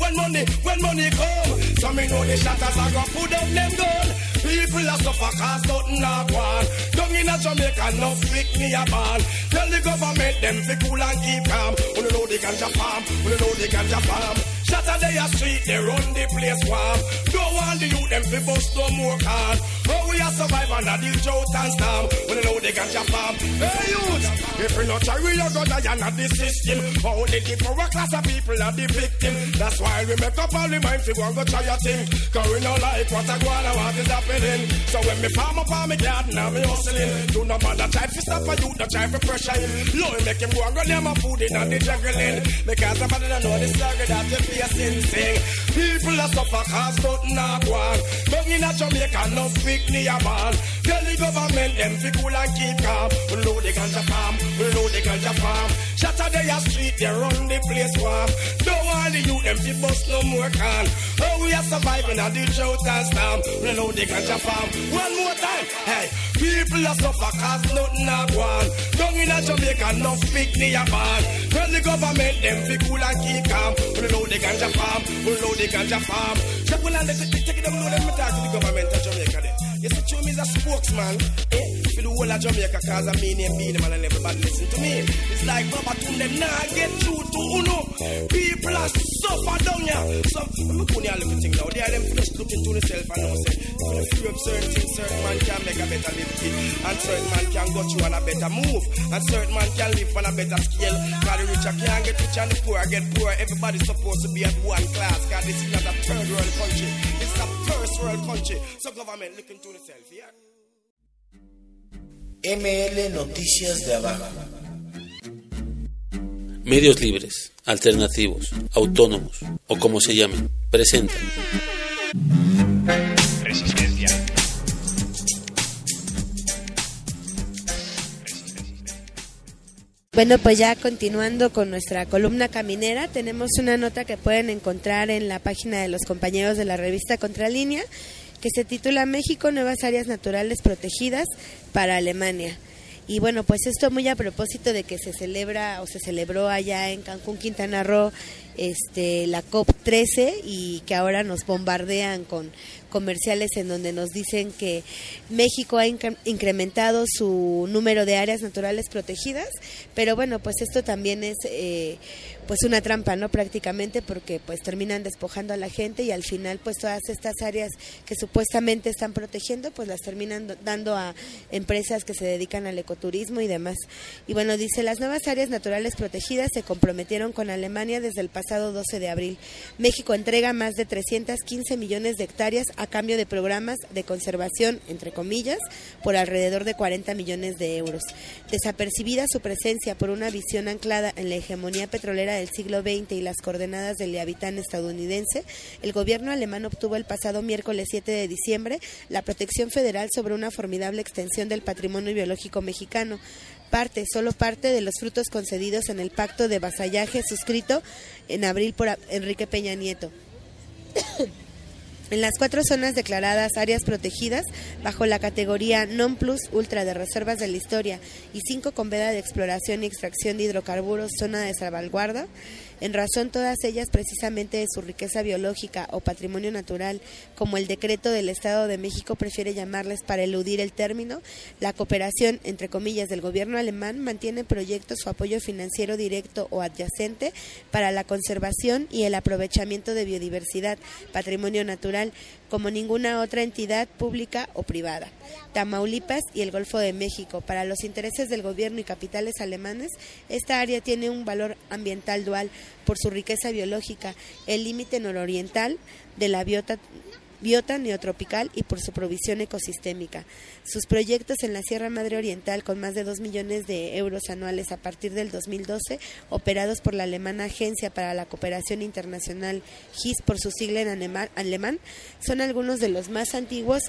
money come, so me know the shatters are gonna put up them gun. People are suffer cause nothing a gone. Down in a Jamaica no pick me a ball. Tell the government them fi cool and keep calm. We know the ganja farm, we know the ganja farm. Saturday a street they run the place warm. Don't want the youth them fi bust no more can. Oh we are surviving under the drought and storm. We know the ganja farm. Hey youth, if we not try we are gonna die under the system. Only the poor class of people are the victim. That's why we make up all the mind fi go and go try your thing. Cause we don't like what I go and what is happening. So when me farm up on me garden and me hustling, do not bother try to stop a youth, not try to pressure him. Lord make him go and go near my food in and the juggling. Because somebody don't know the struggle that you facing. Sing. People are suffer cause nothing a go on. But in a Jamaica no speak me a man. Tell the government them fi cool and keep calm. We know the ganja farm, we know the ganja farm. Saturday a street they run the place warm. Don't want the youth them fi bust no more can. Oh we are surviving at the drought and storm. We know the ganja farm. One more time, hey. People are suffer cause nothing a go on. Down in a Jamaica no speak me a man. Tell the government them fi cool and keep calm. We know the ganja farm, we know the ganja farm. Check when I let it take it down, know them me talk to the government of Jamaica there. You see, Chum is a spokesman, for the whole of Jamaica, cause I mean him being man and everybody listen to me. It's like Baba Tune, them nah get through to Uno. People are suffer down here. So, I'm putting all everything now. They are them just looking to themselves and now say, if you have certain things, certain man can make a better living, and certain man can go through on a better move, and certain man can live on a better scale. Cause the richer can't get rich and the poor get poor. Everybody's supposed to be at one class, cause this is not a third world country. It's a first world country. So government looking to themselves, yeah? ML Noticias de Abajo. Medios libres, alternativos, autónomos o como se llamen, presentan Resistencia. Bueno, pues ya continuando con nuestra columna caminera, tenemos una nota que pueden encontrar en la página de los compañeros de la revista Contralínea, que se titula México, nuevas áreas naturales protegidas para Alemania. Y bueno, pues esto muy a propósito de que se celebra o se celebró allá en Cancún, Quintana Roo, la COP13, y que ahora nos bombardean con comerciales en donde nos dicen que México ha incrementado su número de áreas naturales protegidas, pero bueno, pues esto también es pues una trampa, ¿no? Prácticamente, porque pues terminan despojando a la gente y al final pues todas estas áreas que supuestamente están protegiendo pues las terminan dando a empresas que se dedican al ecoturismo y demás. Y bueno, dice, las nuevas áreas naturales protegidas se comprometieron con Alemania desde el pasado 12 de abril. México entrega más de 315 millones de hectáreas a cambio de programas de conservación, entre comillas, por alrededor de 40 millones de euros. Desapercibida su presencia por una visión anclada en la hegemonía petrolera del siglo XX y las coordenadas del Leviatán estadounidense, el gobierno alemán obtuvo el pasado miércoles 7 de diciembre la protección federal sobre una formidable extensión del patrimonio biológico mexicano. Solo parte de los frutos concedidos en el pacto de vasallaje suscrito en abril por Enrique Peña Nieto. En las 4 zonas declaradas áreas protegidas bajo la categoría Non Plus Ultra de Reservas de la Historia y 5 con veda de exploración y extracción de hidrocarburos, zona de salvaguarda, en razón todas ellas precisamente de su riqueza biológica o patrimonio natural, como el decreto del Estado de México prefiere llamarles para eludir el término. La cooperación, entre comillas, del gobierno alemán mantiene proyectos o apoyo financiero directo o adyacente para la conservación y el aprovechamiento de biodiversidad, patrimonio natural, como ninguna otra entidad pública o privada. Tamaulipas y el Golfo de México. Para los intereses del gobierno y capitales alemanes, esta área tiene un valor ambiental dual por su riqueza biológica, el límite nororiental de la biota neotropical y por su provisión ecosistémica. Sus proyectos en la Sierra Madre Oriental, con más de 2 millones de euros anuales a partir del 2012, operados por la alemana Agencia para la Cooperación Internacional, GIS por su sigla en alemán, son algunos de los más antiguos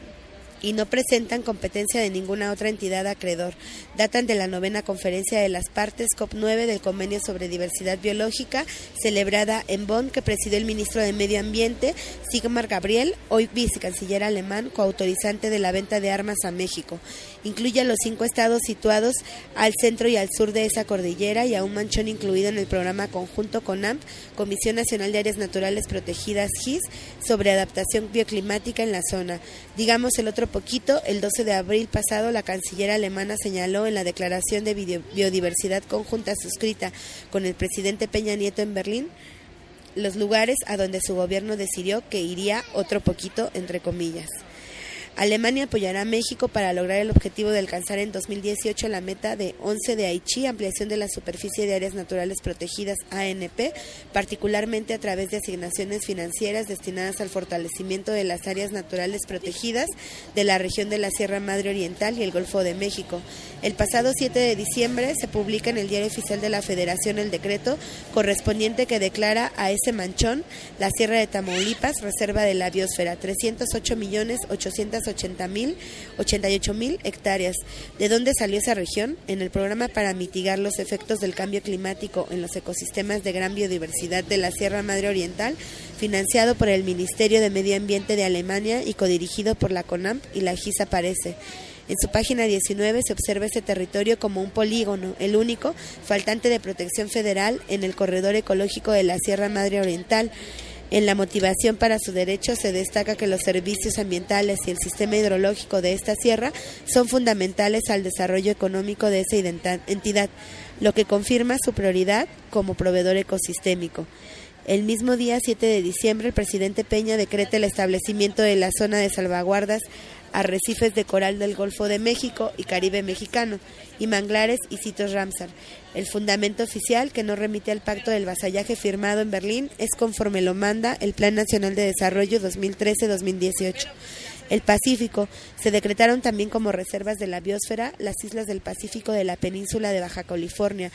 y no presentan competencia de ninguna otra entidad acreedor. Datan de la 9ª Conferencia de las Partes, COP9, del Convenio sobre Diversidad Biológica, celebrada en Bonn, que presidió el ministro de Medio Ambiente, Sigmar Gabriel, hoy vicecanciller alemán, coautorizante de la venta de armas a México. Incluye a los 5 estados situados al centro y al sur de esa cordillera y a un manchón incluido en el programa conjunto CONAMP, Comisión Nacional de Áreas Naturales Protegidas, GIS, sobre adaptación bioclimática en la zona. Digamos el otro poquito, el 12 de abril pasado, la canciller alemana señaló en la Declaración de Biodiversidad Conjunta suscrita con el presidente Peña Nieto en Berlín los lugares a donde su gobierno decidió que iría otro poquito, entre comillas. Alemania apoyará a México para lograr el objetivo de alcanzar en 2018 la meta de 11 de Aichi, ampliación de la superficie de áreas naturales protegidas ANP, particularmente a través de asignaciones financieras destinadas al fortalecimiento de las áreas naturales protegidas de la región de la Sierra Madre Oriental y el Golfo de México. El pasado 7 de diciembre se publica en el Diario Oficial de la Federación el decreto correspondiente que declara a ese manchón la Sierra de Tamaulipas reserva de la biosfera, 308.888.000 hectáreas. ¿De dónde salió esa región? En el programa para mitigar los efectos del cambio climático en los ecosistemas de gran biodiversidad de la Sierra Madre Oriental, financiado por el Ministerio de Medio Ambiente de Alemania y codirigido por la CONAMP y la GIS aparece. En su página 19 se observa ese territorio como un polígono, el único faltante de protección federal en el corredor ecológico de la Sierra Madre Oriental. En la motivación para su derecho se destaca que los servicios ambientales y el sistema hidrológico de esta sierra son fundamentales al desarrollo económico de esa entidad, lo que confirma su prioridad como proveedor ecosistémico. El mismo día 7 de diciembre, el presidente Peña decreta el establecimiento de la zona de salvaguardas arrecifes de coral del Golfo de México y Caribe mexicano, y manglares y sitios Ramsar. El fundamento oficial, que no remite al pacto del vasallaje firmado en Berlín, es conforme lo manda el Plan Nacional de Desarrollo 2013-2018. El Pacífico. Se decretaron también como reservas de la biosfera las islas del Pacífico de la península de Baja California,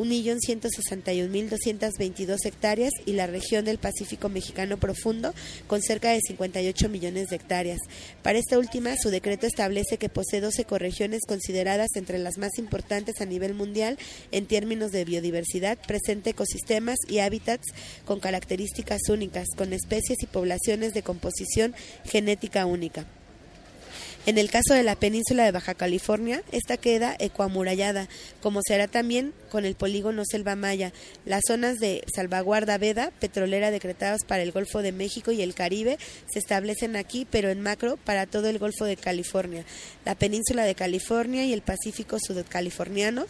1.161.222 hectáreas, y la región del Pacífico mexicano profundo, con cerca de 58 millones de hectáreas. Para esta última, su decreto establece que posee 12 ecorregiones consideradas entre las más importantes a nivel mundial en términos de biodiversidad, presenta ecosistemas y hábitats con características únicas, con especies y poblaciones de composición genética única. En el caso de la península de Baja California, esta queda ecoamurallada, como se hará también con el polígono Selva Maya. Las zonas de salvaguarda veda petrolera decretadas para el Golfo de México y el Caribe se establecen aquí, pero en macro para todo el Golfo de California, la península de California y el Pacífico sudcaliforniano,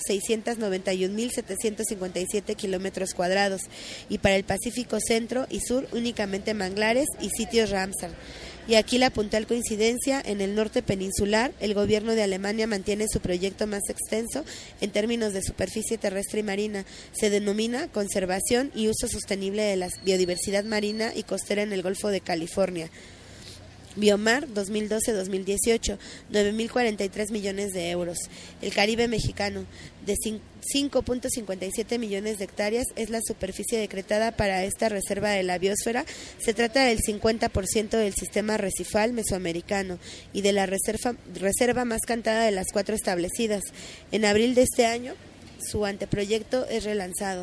691.757 kilómetros cuadrados, y para el Pacífico centro y sur únicamente manglares y sitios Ramsar. Y aquí la puntual coincidencia: en el norte peninsular, el gobierno de Alemania mantiene su proyecto más extenso en términos de superficie terrestre y marina. Se denomina Conservación y Uso Sostenible de la Biodiversidad Marina y Costera en el Golfo de California. Biomar 2012-2018, 9.043 millones de euros. El Caribe mexicano, de 5.57 millones de hectáreas, es la superficie decretada para esta reserva de la biosfera. Se trata del 50% del sistema arrecifal mesoamericano y de la reserva más cantada de las 4 establecidas. En abril de este año, su anteproyecto es relanzado.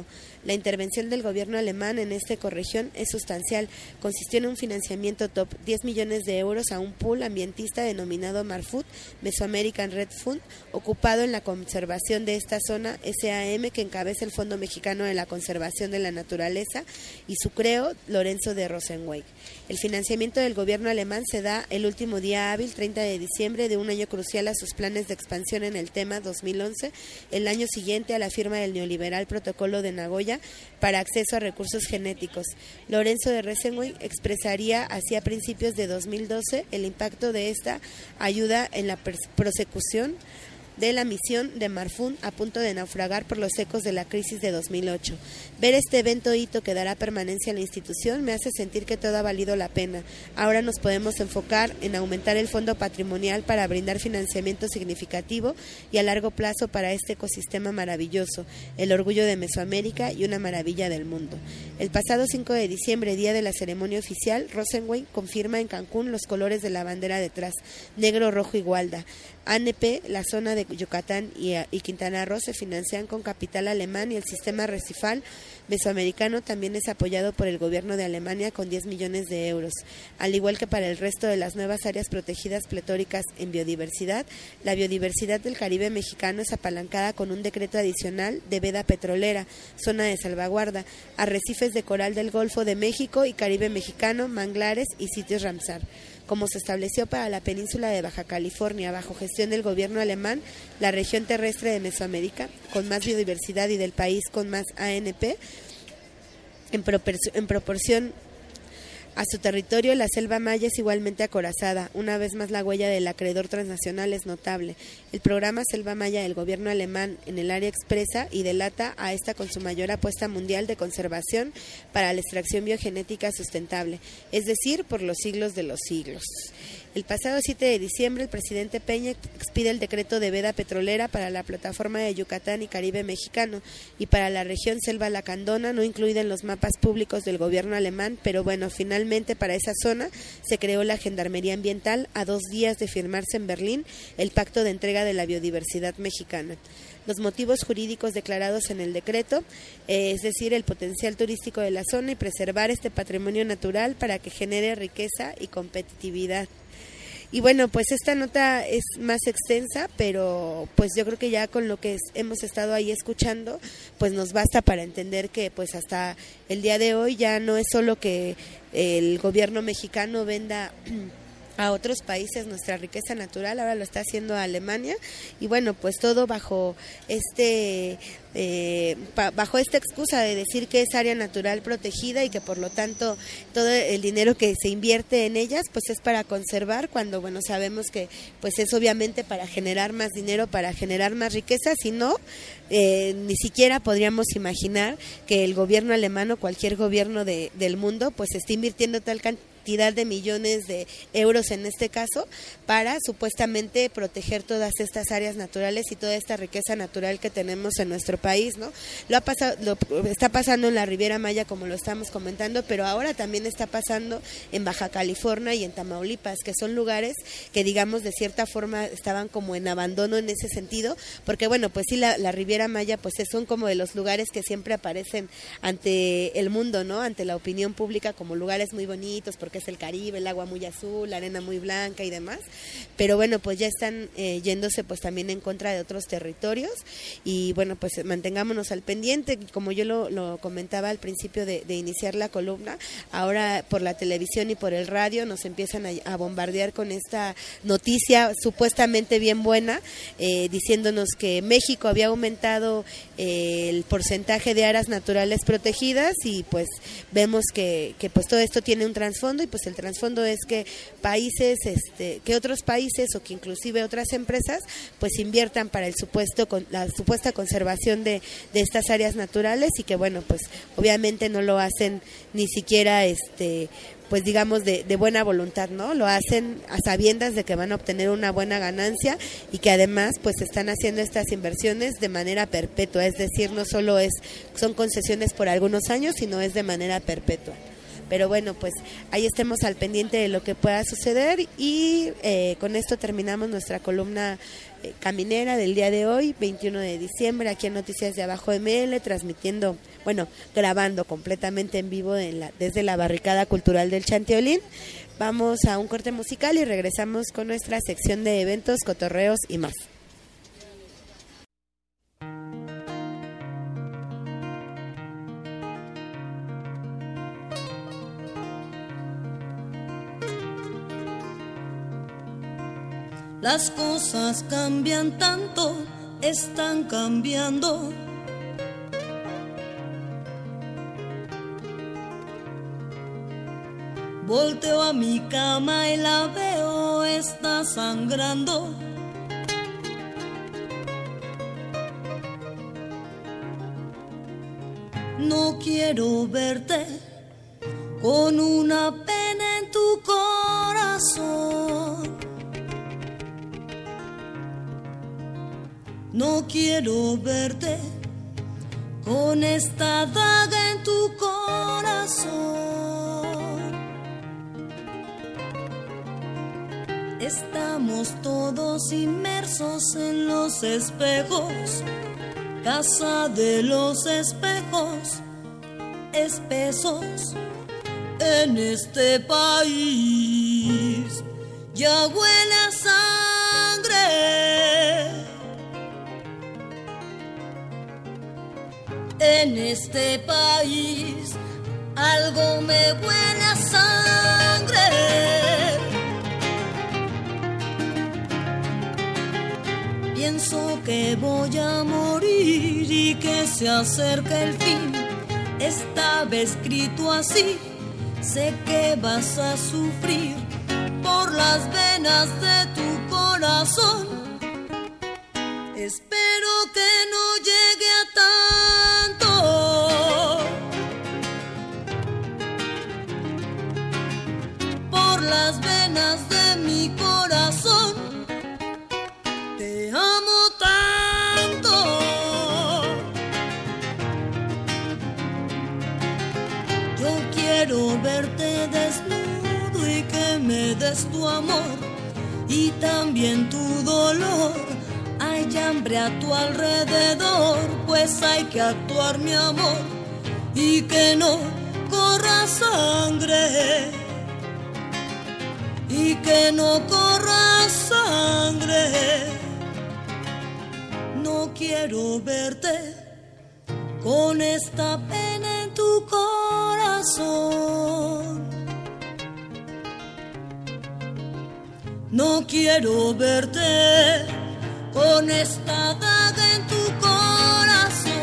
La intervención del gobierno alemán en esta ecorregión es sustancial. Consistió en un financiamiento top, 10 millones de euros a un pool ambientista denominado Marfood, Mesoamerican Red Fund, ocupado en la conservación de esta zona, SAM, que encabeza el Fondo Mexicano de la Conservación de la Naturaleza, y su creo, Lorenzo de Rosenweig. El financiamiento del gobierno alemán se da el último día hábil, 30 de diciembre, de un año crucial a sus planes de expansión en el tema 2011, el año siguiente a la firma del neoliberal Protocolo de Nagoya para acceso a recursos genéticos. Lorenzo de Rosenweig expresaría hacia principios de 2012 el impacto de esta ayuda en la prosecución de la misión de Marfún, a punto de naufragar por los ecos de la crisis de 2008. Ver este evento hito que dará permanencia a la institución me hace sentir que todo ha valido la pena. Ahora nos podemos enfocar en aumentar el fondo patrimonial para brindar financiamiento significativo y a largo plazo para este ecosistema maravilloso, el orgullo de Mesoamérica y una maravilla del mundo. El pasado 5 de diciembre, día de la ceremonia oficial, Rosenweig confirma en Cancún los colores de la bandera detrás, negro, rojo y gualda. ANP, la zona de Yucatán y Quintana Roo se financian con capital alemán, y el sistema recifal mesoamericano también es apoyado por el gobierno de Alemania con 10 millones de euros. Al igual que para el resto de las nuevas áreas protegidas pletóricas en biodiversidad, la biodiversidad del Caribe mexicano es apalancada con un decreto adicional de veda petrolera, zona de salvaguarda, arrecifes de coral del Golfo de México y Caribe mexicano, manglares y sitios Ramsar. Como se estableció para la península de Baja California bajo gestión del gobierno alemán, la región terrestre de Mesoamérica, con más biodiversidad y del país con más ANP, en proporción a su territorio, la selva maya es igualmente acorazada. Una vez más, la huella del acreedor transnacional es notable. El programa Selva Maya del gobierno alemán en el área expresa y delata a esta con su mayor apuesta mundial de conservación para la extracción biogenética sustentable, es decir, por los siglos de los siglos. El pasado 7 de diciembre, el presidente Peña expide el decreto de veda petrolera para la plataforma de Yucatán y Caribe mexicano y para la región Selva Lacandona, no incluida en los mapas públicos del gobierno alemán, pero bueno, finalmente para esa zona se creó la Gendarmería Ambiental a 2 días de firmarse en Berlín el Pacto de Entrega de la Biodiversidad Mexicana. Los motivos jurídicos declarados en el decreto, es decir, el potencial turístico de la zona y preservar este patrimonio natural para que genere riqueza y competitividad. Y bueno, pues esta nota es más extensa, pero pues yo creo que ya con lo que hemos estado ahí escuchando, pues nos basta para entender que pues hasta el día de hoy ya no es solo que el gobierno mexicano venda a otros países nuestra riqueza natural, ahora lo está haciendo Alemania, y bueno, pues todo bajo bajo esta excusa de decir que es área natural protegida y que por lo tanto todo el dinero que se invierte en ellas pues es para conservar, cuando bueno, sabemos que pues es obviamente para generar más dinero, para generar más riqueza. Si no, ni siquiera podríamos imaginar que el gobierno alemán o cualquier gobierno del mundo pues esté invirtiendo tal cantidad de millones de euros en este caso para supuestamente proteger todas estas áreas naturales y toda esta riqueza natural que tenemos en nuestro país, ¿no? Está pasando en la Riviera Maya, como lo estamos comentando, pero ahora también está pasando en Baja California y en Tamaulipas, que son lugares que digamos de cierta forma estaban como en abandono en ese sentido, porque bueno, pues sí, la Riviera Maya pues son como de los lugares que siempre aparecen ante el mundo, ¿no? Ante la opinión pública como lugares muy bonitos, porque es el Caribe, el agua muy azul, la arena muy blanca y demás, pero bueno, pues ya están yéndose pues también en contra de otros territorios, y bueno, pues mantengámonos al pendiente, como yo lo comentaba al principio de iniciar la columna. Ahora por la televisión y por el radio nos empiezan a bombardear con esta noticia supuestamente bien buena, diciéndonos que México había aumentado el porcentaje de áreas naturales protegidas, y pues vemos que pues todo esto tiene un trasfondo, y pues el trasfondo es que países, que otros países o que inclusive otras empresas pues inviertan para la supuesta conservación de estas áreas naturales, y que bueno, pues obviamente no lo hacen ni siquiera pues digamos de buena voluntad, ¿no? Lo hacen a sabiendas de que van a obtener una buena ganancia, y que además pues están haciendo estas inversiones de manera perpetua, es decir, no solo son concesiones por algunos años, sino es de manera perpetua. pero bueno, pues ahí estemos al pendiente de lo que pueda suceder y con esto terminamos nuestra columna caminera del día de hoy, 21 de diciembre, aquí en Noticias de Abajo ML, transmitiendo, bueno, grabando completamente en vivo desde la barricada cultural del Chanteolín. Vamos a un corte musical y regresamos con nuestra sección de eventos, cotorreos y más. Las cosas cambian tanto, están cambiando. Volteo a mi cama y la veo, está sangrando. No quiero verte con una pena en tu corazón. No quiero verte con esta daga en tu corazón. Estamos todos inmersos en los espejos, casa de los espejos espesos. En este país ya huele a sangre. En este país algo me huele a sangre. Pienso que voy a morir y que se acerca el fin. Estaba escrito así, sé que vas a sufrir por las venas de tu corazón. Espero que no llegue a tanto. Por las venas de mi corazón. Te amo tanto. Yo quiero verte desnudo y que me des tu amor y también tu dolor. Hay hambre a tu alrededor, pues hay que actuar, mi amor, y que no corra sangre, y que no corra sangre. No quiero verte con esta pena en tu corazón. No quiero verte con esta daga en tu corazón.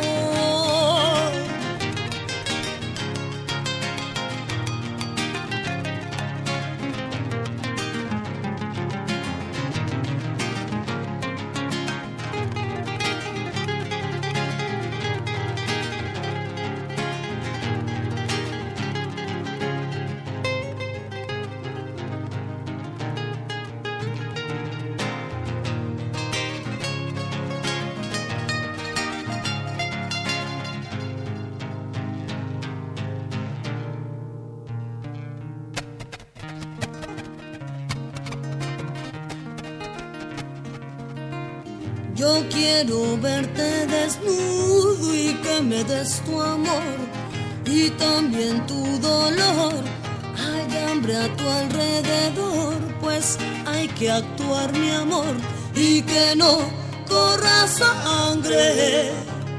Yo quiero verte desnudo y que me des tu amor y también tu dolor. Hay hambre a tu alrededor, pues hay que actuar, mi amor, y que no corra sangre,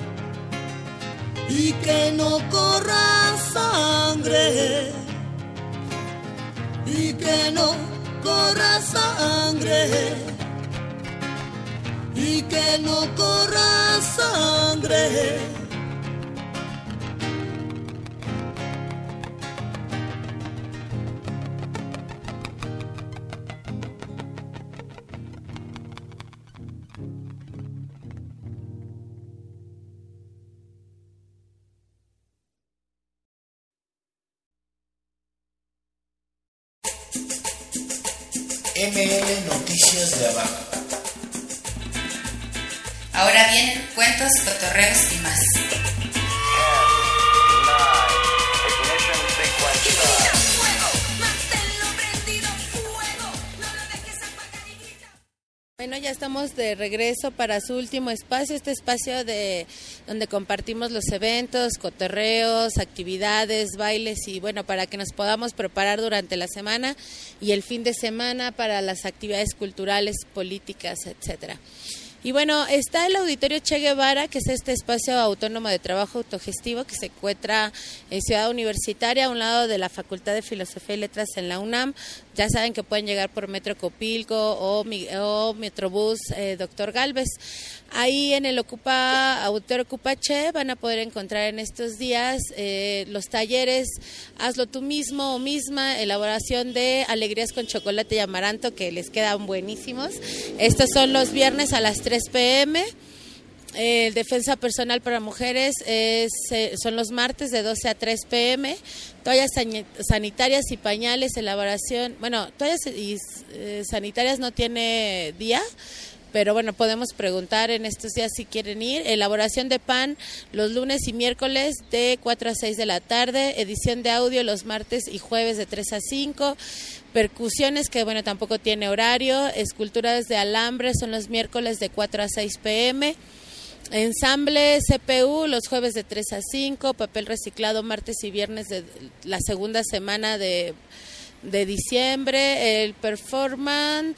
y que no corra sangre, y que no corra sangre, y que no corra sangre. ML Noticias de Abajo. Ahora vienen cuentos, cotorreos y más. 10, 9, ignition sequence start. Bueno, ya estamos de regreso para su último espacio, este espacio donde compartimos los eventos, cotorreos, actividades, bailes y bueno, para que nos podamos preparar durante la semana y el fin de semana para las actividades culturales, políticas, etcétera. Y bueno, está el Auditorio Che Guevara, que es este espacio autónomo de trabajo autogestivo que se encuentra en Ciudad Universitaria, a un lado de la Facultad de Filosofía y Letras en la UNAM. Ya saben que pueden llegar por Metro Copilco o Metrobús Doctor Gálvez. Ahí en el Auditorio Ocupa Che van a poder encontrar en estos días los talleres Hazlo tú mismo o misma, elaboración de alegrías con chocolate y amaranto, que les quedan buenísimos. Estos son los viernes a las 3 p.m. Defensa personal para mujeres son los martes de 12 a 3 p.m. Toallas sanitarias y pañales, elaboración, toallas sanitarias no tiene día, pero bueno, podemos preguntar en estos días si quieren ir. Elaboración de pan los lunes y miércoles de 4 a 6 de la tarde, edición de audio los martes y jueves de 3 a 5, percusiones que bueno, tampoco tiene horario, esculturas de alambre son los miércoles de 4 a 6 p.m., ensamble CPU los jueves de 3 a 5, papel reciclado martes y viernes de la segunda semana de diciembre, el performance,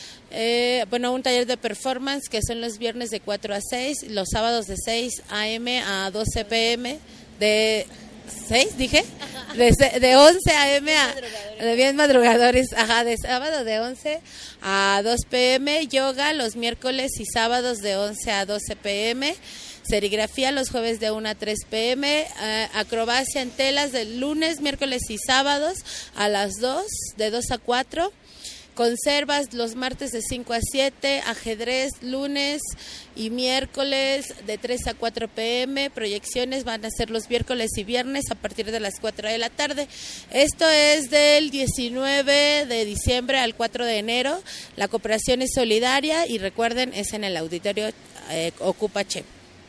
un taller de performance que son los viernes de 4 a 6, los sábados de 6 a.m. a 12 p.m. de 6, dije, de 11 a.m. de bien madrugadores, de sábado de 11 a 2 p.m, yoga los miércoles y sábados de 11 a 12 p.m, serigrafía los jueves de 1 a 3 p.m, acrobacia en telas de lunes, miércoles y sábados a las 2, de 2 a 4, conservas los martes de 5 a 7, ajedrez lunes y miércoles de 3 a 4 p.m, proyecciones van a ser los miércoles y viernes a partir de las 4 de la tarde. Esto es del 19 de diciembre al 4 de enero. La cooperación es solidaria y recuerden, es en el Auditorio Ocupa Che.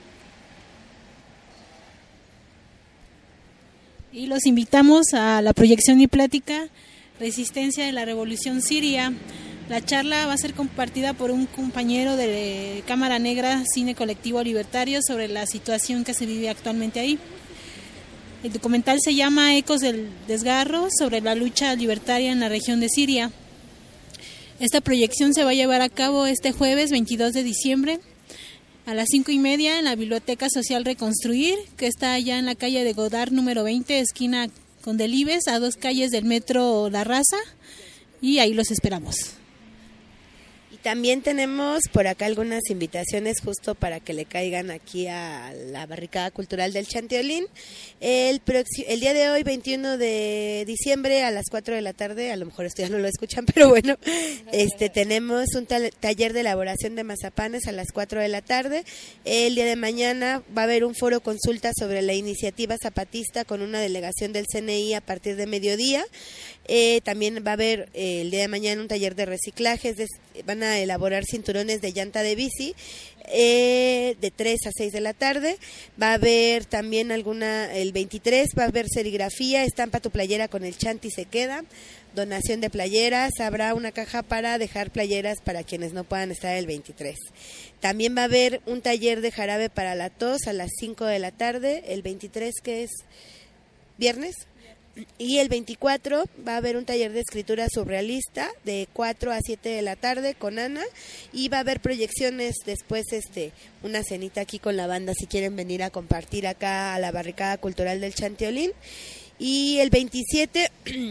Y los invitamos a la proyección y plática Resistencia de la Revolución Siria. La charla va a ser compartida por un compañero de Cámara Negra Cine Colectivo Libertario sobre la situación que se vive actualmente ahí. El documental se llama Ecos del Desgarro, sobre la lucha libertaria en la región de Siria. Esta proyección se va a llevar a cabo este jueves 22 de diciembre a las 5:30 en la Biblioteca Social Reconstruir, que está allá en la calle de Godard número 20, esquina con Delibes, a 2 calles del metro La Raza, y ahí los esperamos. Y también tenemos por acá algunas invitaciones justo para que le caigan aquí a la barricada cultural del Chanteolín. El día de hoy, 21 de diciembre a las 4 de la tarde, a lo mejor esto ya no lo escuchan, pero bueno, tenemos un taller de elaboración de mazapanes a las 4 de la tarde. El día de mañana va a haber un foro consulta sobre la iniciativa zapatista con una delegación del CNI a partir de mediodía. También va a haber el día de mañana un taller de reciclajes, van a elaborar cinturones de llanta de bici de 3 a 6 de la tarde. Va a haber también el 23 va a haber serigrafía, estampa tu playera con el Chanti se queda, donación de playeras, habrá una caja para dejar playeras para quienes no puedan estar el 23. También va a haber un taller de jarabe para la tos a las 5 de la tarde, el 23 que es viernes. Y el 24 va a haber un taller de escritura surrealista de 4 a 7 de la tarde con Ana, y va a haber proyecciones después, una cenita aquí con la banda si quieren venir a compartir acá a la barricada cultural del Chanteolín. Y el 27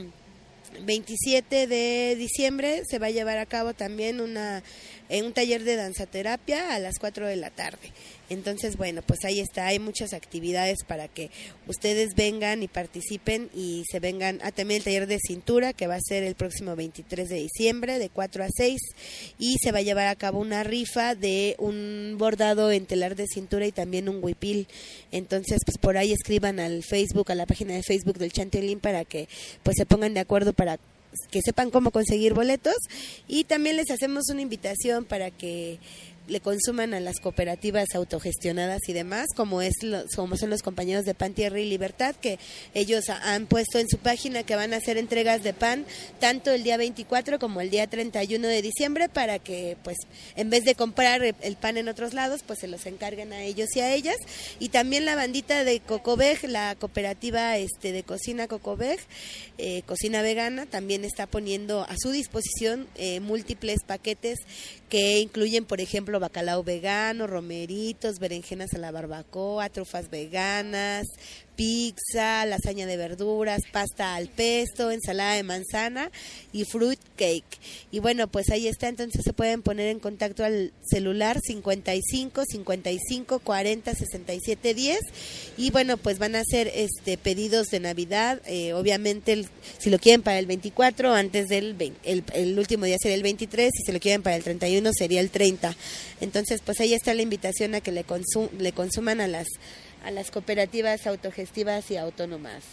de diciembre se va a llevar a cabo también un taller de danzaterapia a las 4 de la tarde. Entonces, bueno, pues ahí está, hay muchas actividades para que ustedes vengan y participen y se vengan a también el taller de cintura que va a ser el próximo 23 de diciembre de 4 a 6 y se va a llevar a cabo una rifa de un bordado en telar de cintura y también un huipil. Entonces, pues por ahí escriban al Facebook, a la página de Facebook del Chanteolín para que pues se pongan de acuerdo para que sepan cómo conseguir boletos, y también les hacemos una invitación para que le consuman a las cooperativas autogestionadas y demás, como son los compañeros de Pan, Tierra y Libertad, que ellos han puesto en su página que van a hacer entregas de pan tanto el día 24 como el día 31 de diciembre, para que pues en vez de comprar el pan en otros lados, pues se los encarguen a ellos y a ellas. Y también la bandita de Cocobeg, la cooperativa de cocina Cocobeg, cocina vegana, también está poniendo a su disposición múltiples paquetes que incluyen, por ejemplo, bacalao vegano, romeritos, berenjenas a la barbacoa, trufas veganas, pizza, lasaña de verduras, pasta al pesto, ensalada de manzana y fruit cake. Y bueno, pues ahí está, entonces se pueden poner en contacto al celular 55 55 40 67 10 y bueno, pues van a hacer pedidos de Navidad, obviamente si lo quieren para el 24, antes del el último día sería el 23, si se lo quieren para el 31 sería el 30. Entonces, pues ahí está la invitación a que le consuman a las cooperativas autogestivas y autónomas.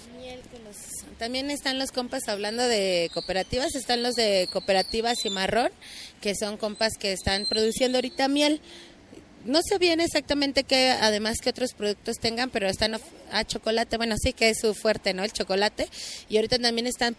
También están los compas, hablando de cooperativas, están los de Cooperativas Cimarrón, que son compas que están produciendo ahorita miel. No sé bien exactamente qué, además que otros productos tengan, pero están a chocolate, bueno, sí que es su fuerte, ¿no? El chocolate. Y ahorita también están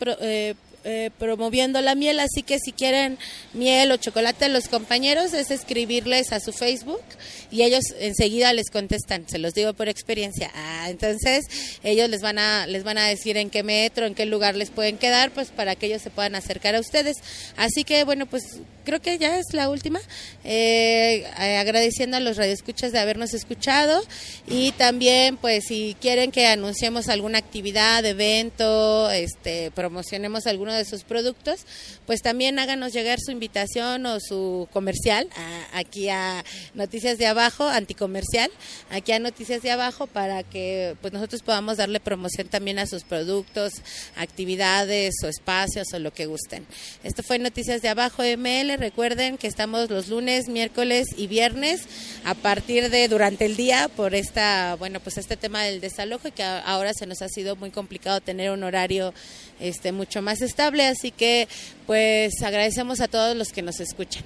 promoviendo la miel, así que si quieren miel o chocolate, los compañeros es escribirles a su Facebook y ellos enseguida les contestan, se los digo por experiencia. Entonces ellos les van a decir en qué metro, en qué lugar les pueden quedar, pues para que ellos se puedan acercar a ustedes. Así que bueno, pues creo que ya es la última, agradeciendo a los radioescuchas de habernos escuchado y también pues si quieren que anunciemos alguna actividad, evento, promocionemos alguno de sus productos, pues también háganos llegar su invitación o su comercial aquí a Noticias de Abajo, anticomercial, aquí a Noticias de Abajo, para que pues nosotros podamos darle promoción también a sus productos, actividades o espacios o lo que gusten. Esto fue Noticias de Abajo ML. Recuerden que estamos los lunes, miércoles y viernes a partir de durante el día por este tema del desalojo, y que ahora se nos ha sido muy complicado tener un horario mucho más estable, así que pues agradecemos a todos los que nos escuchan.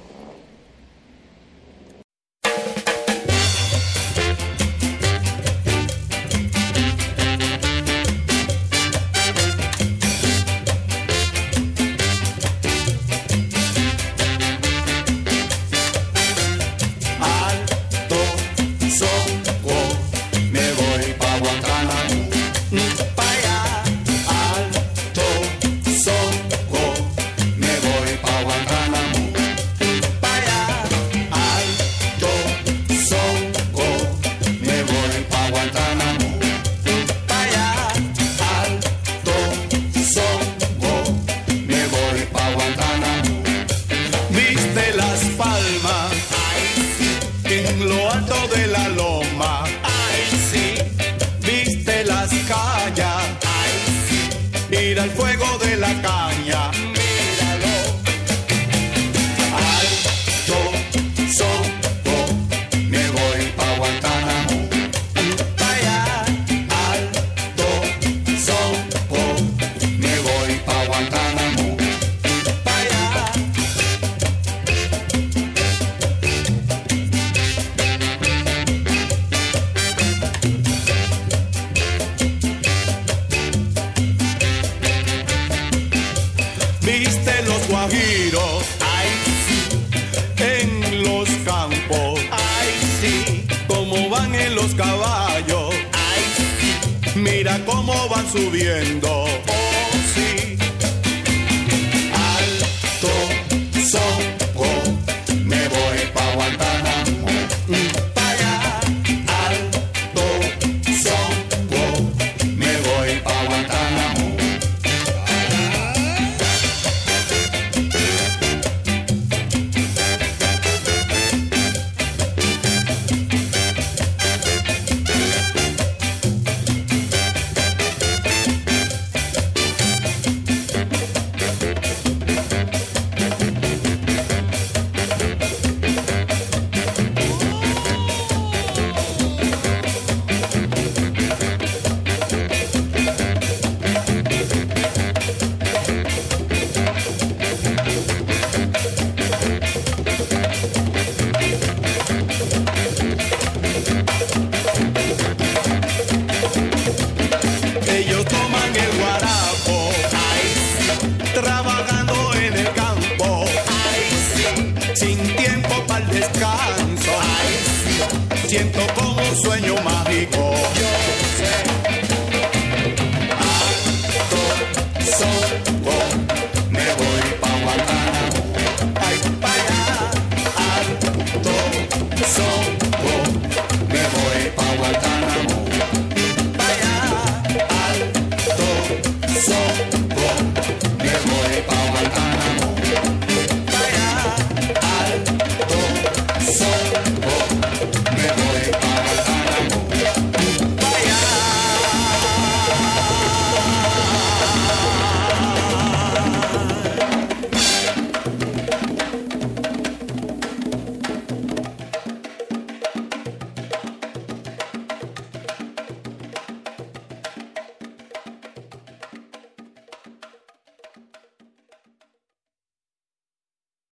Mira el fuego de la caña, míralo. Alto Soco, me voy pa' Guantánamo. Pa' allá, Alto Soco, me voy pa' Guantánamo. Pa' allá. Viste los guajiros, ay sí, en los campos, ay sí, cómo van en los caballos, ay sí, mira cómo van subiendo.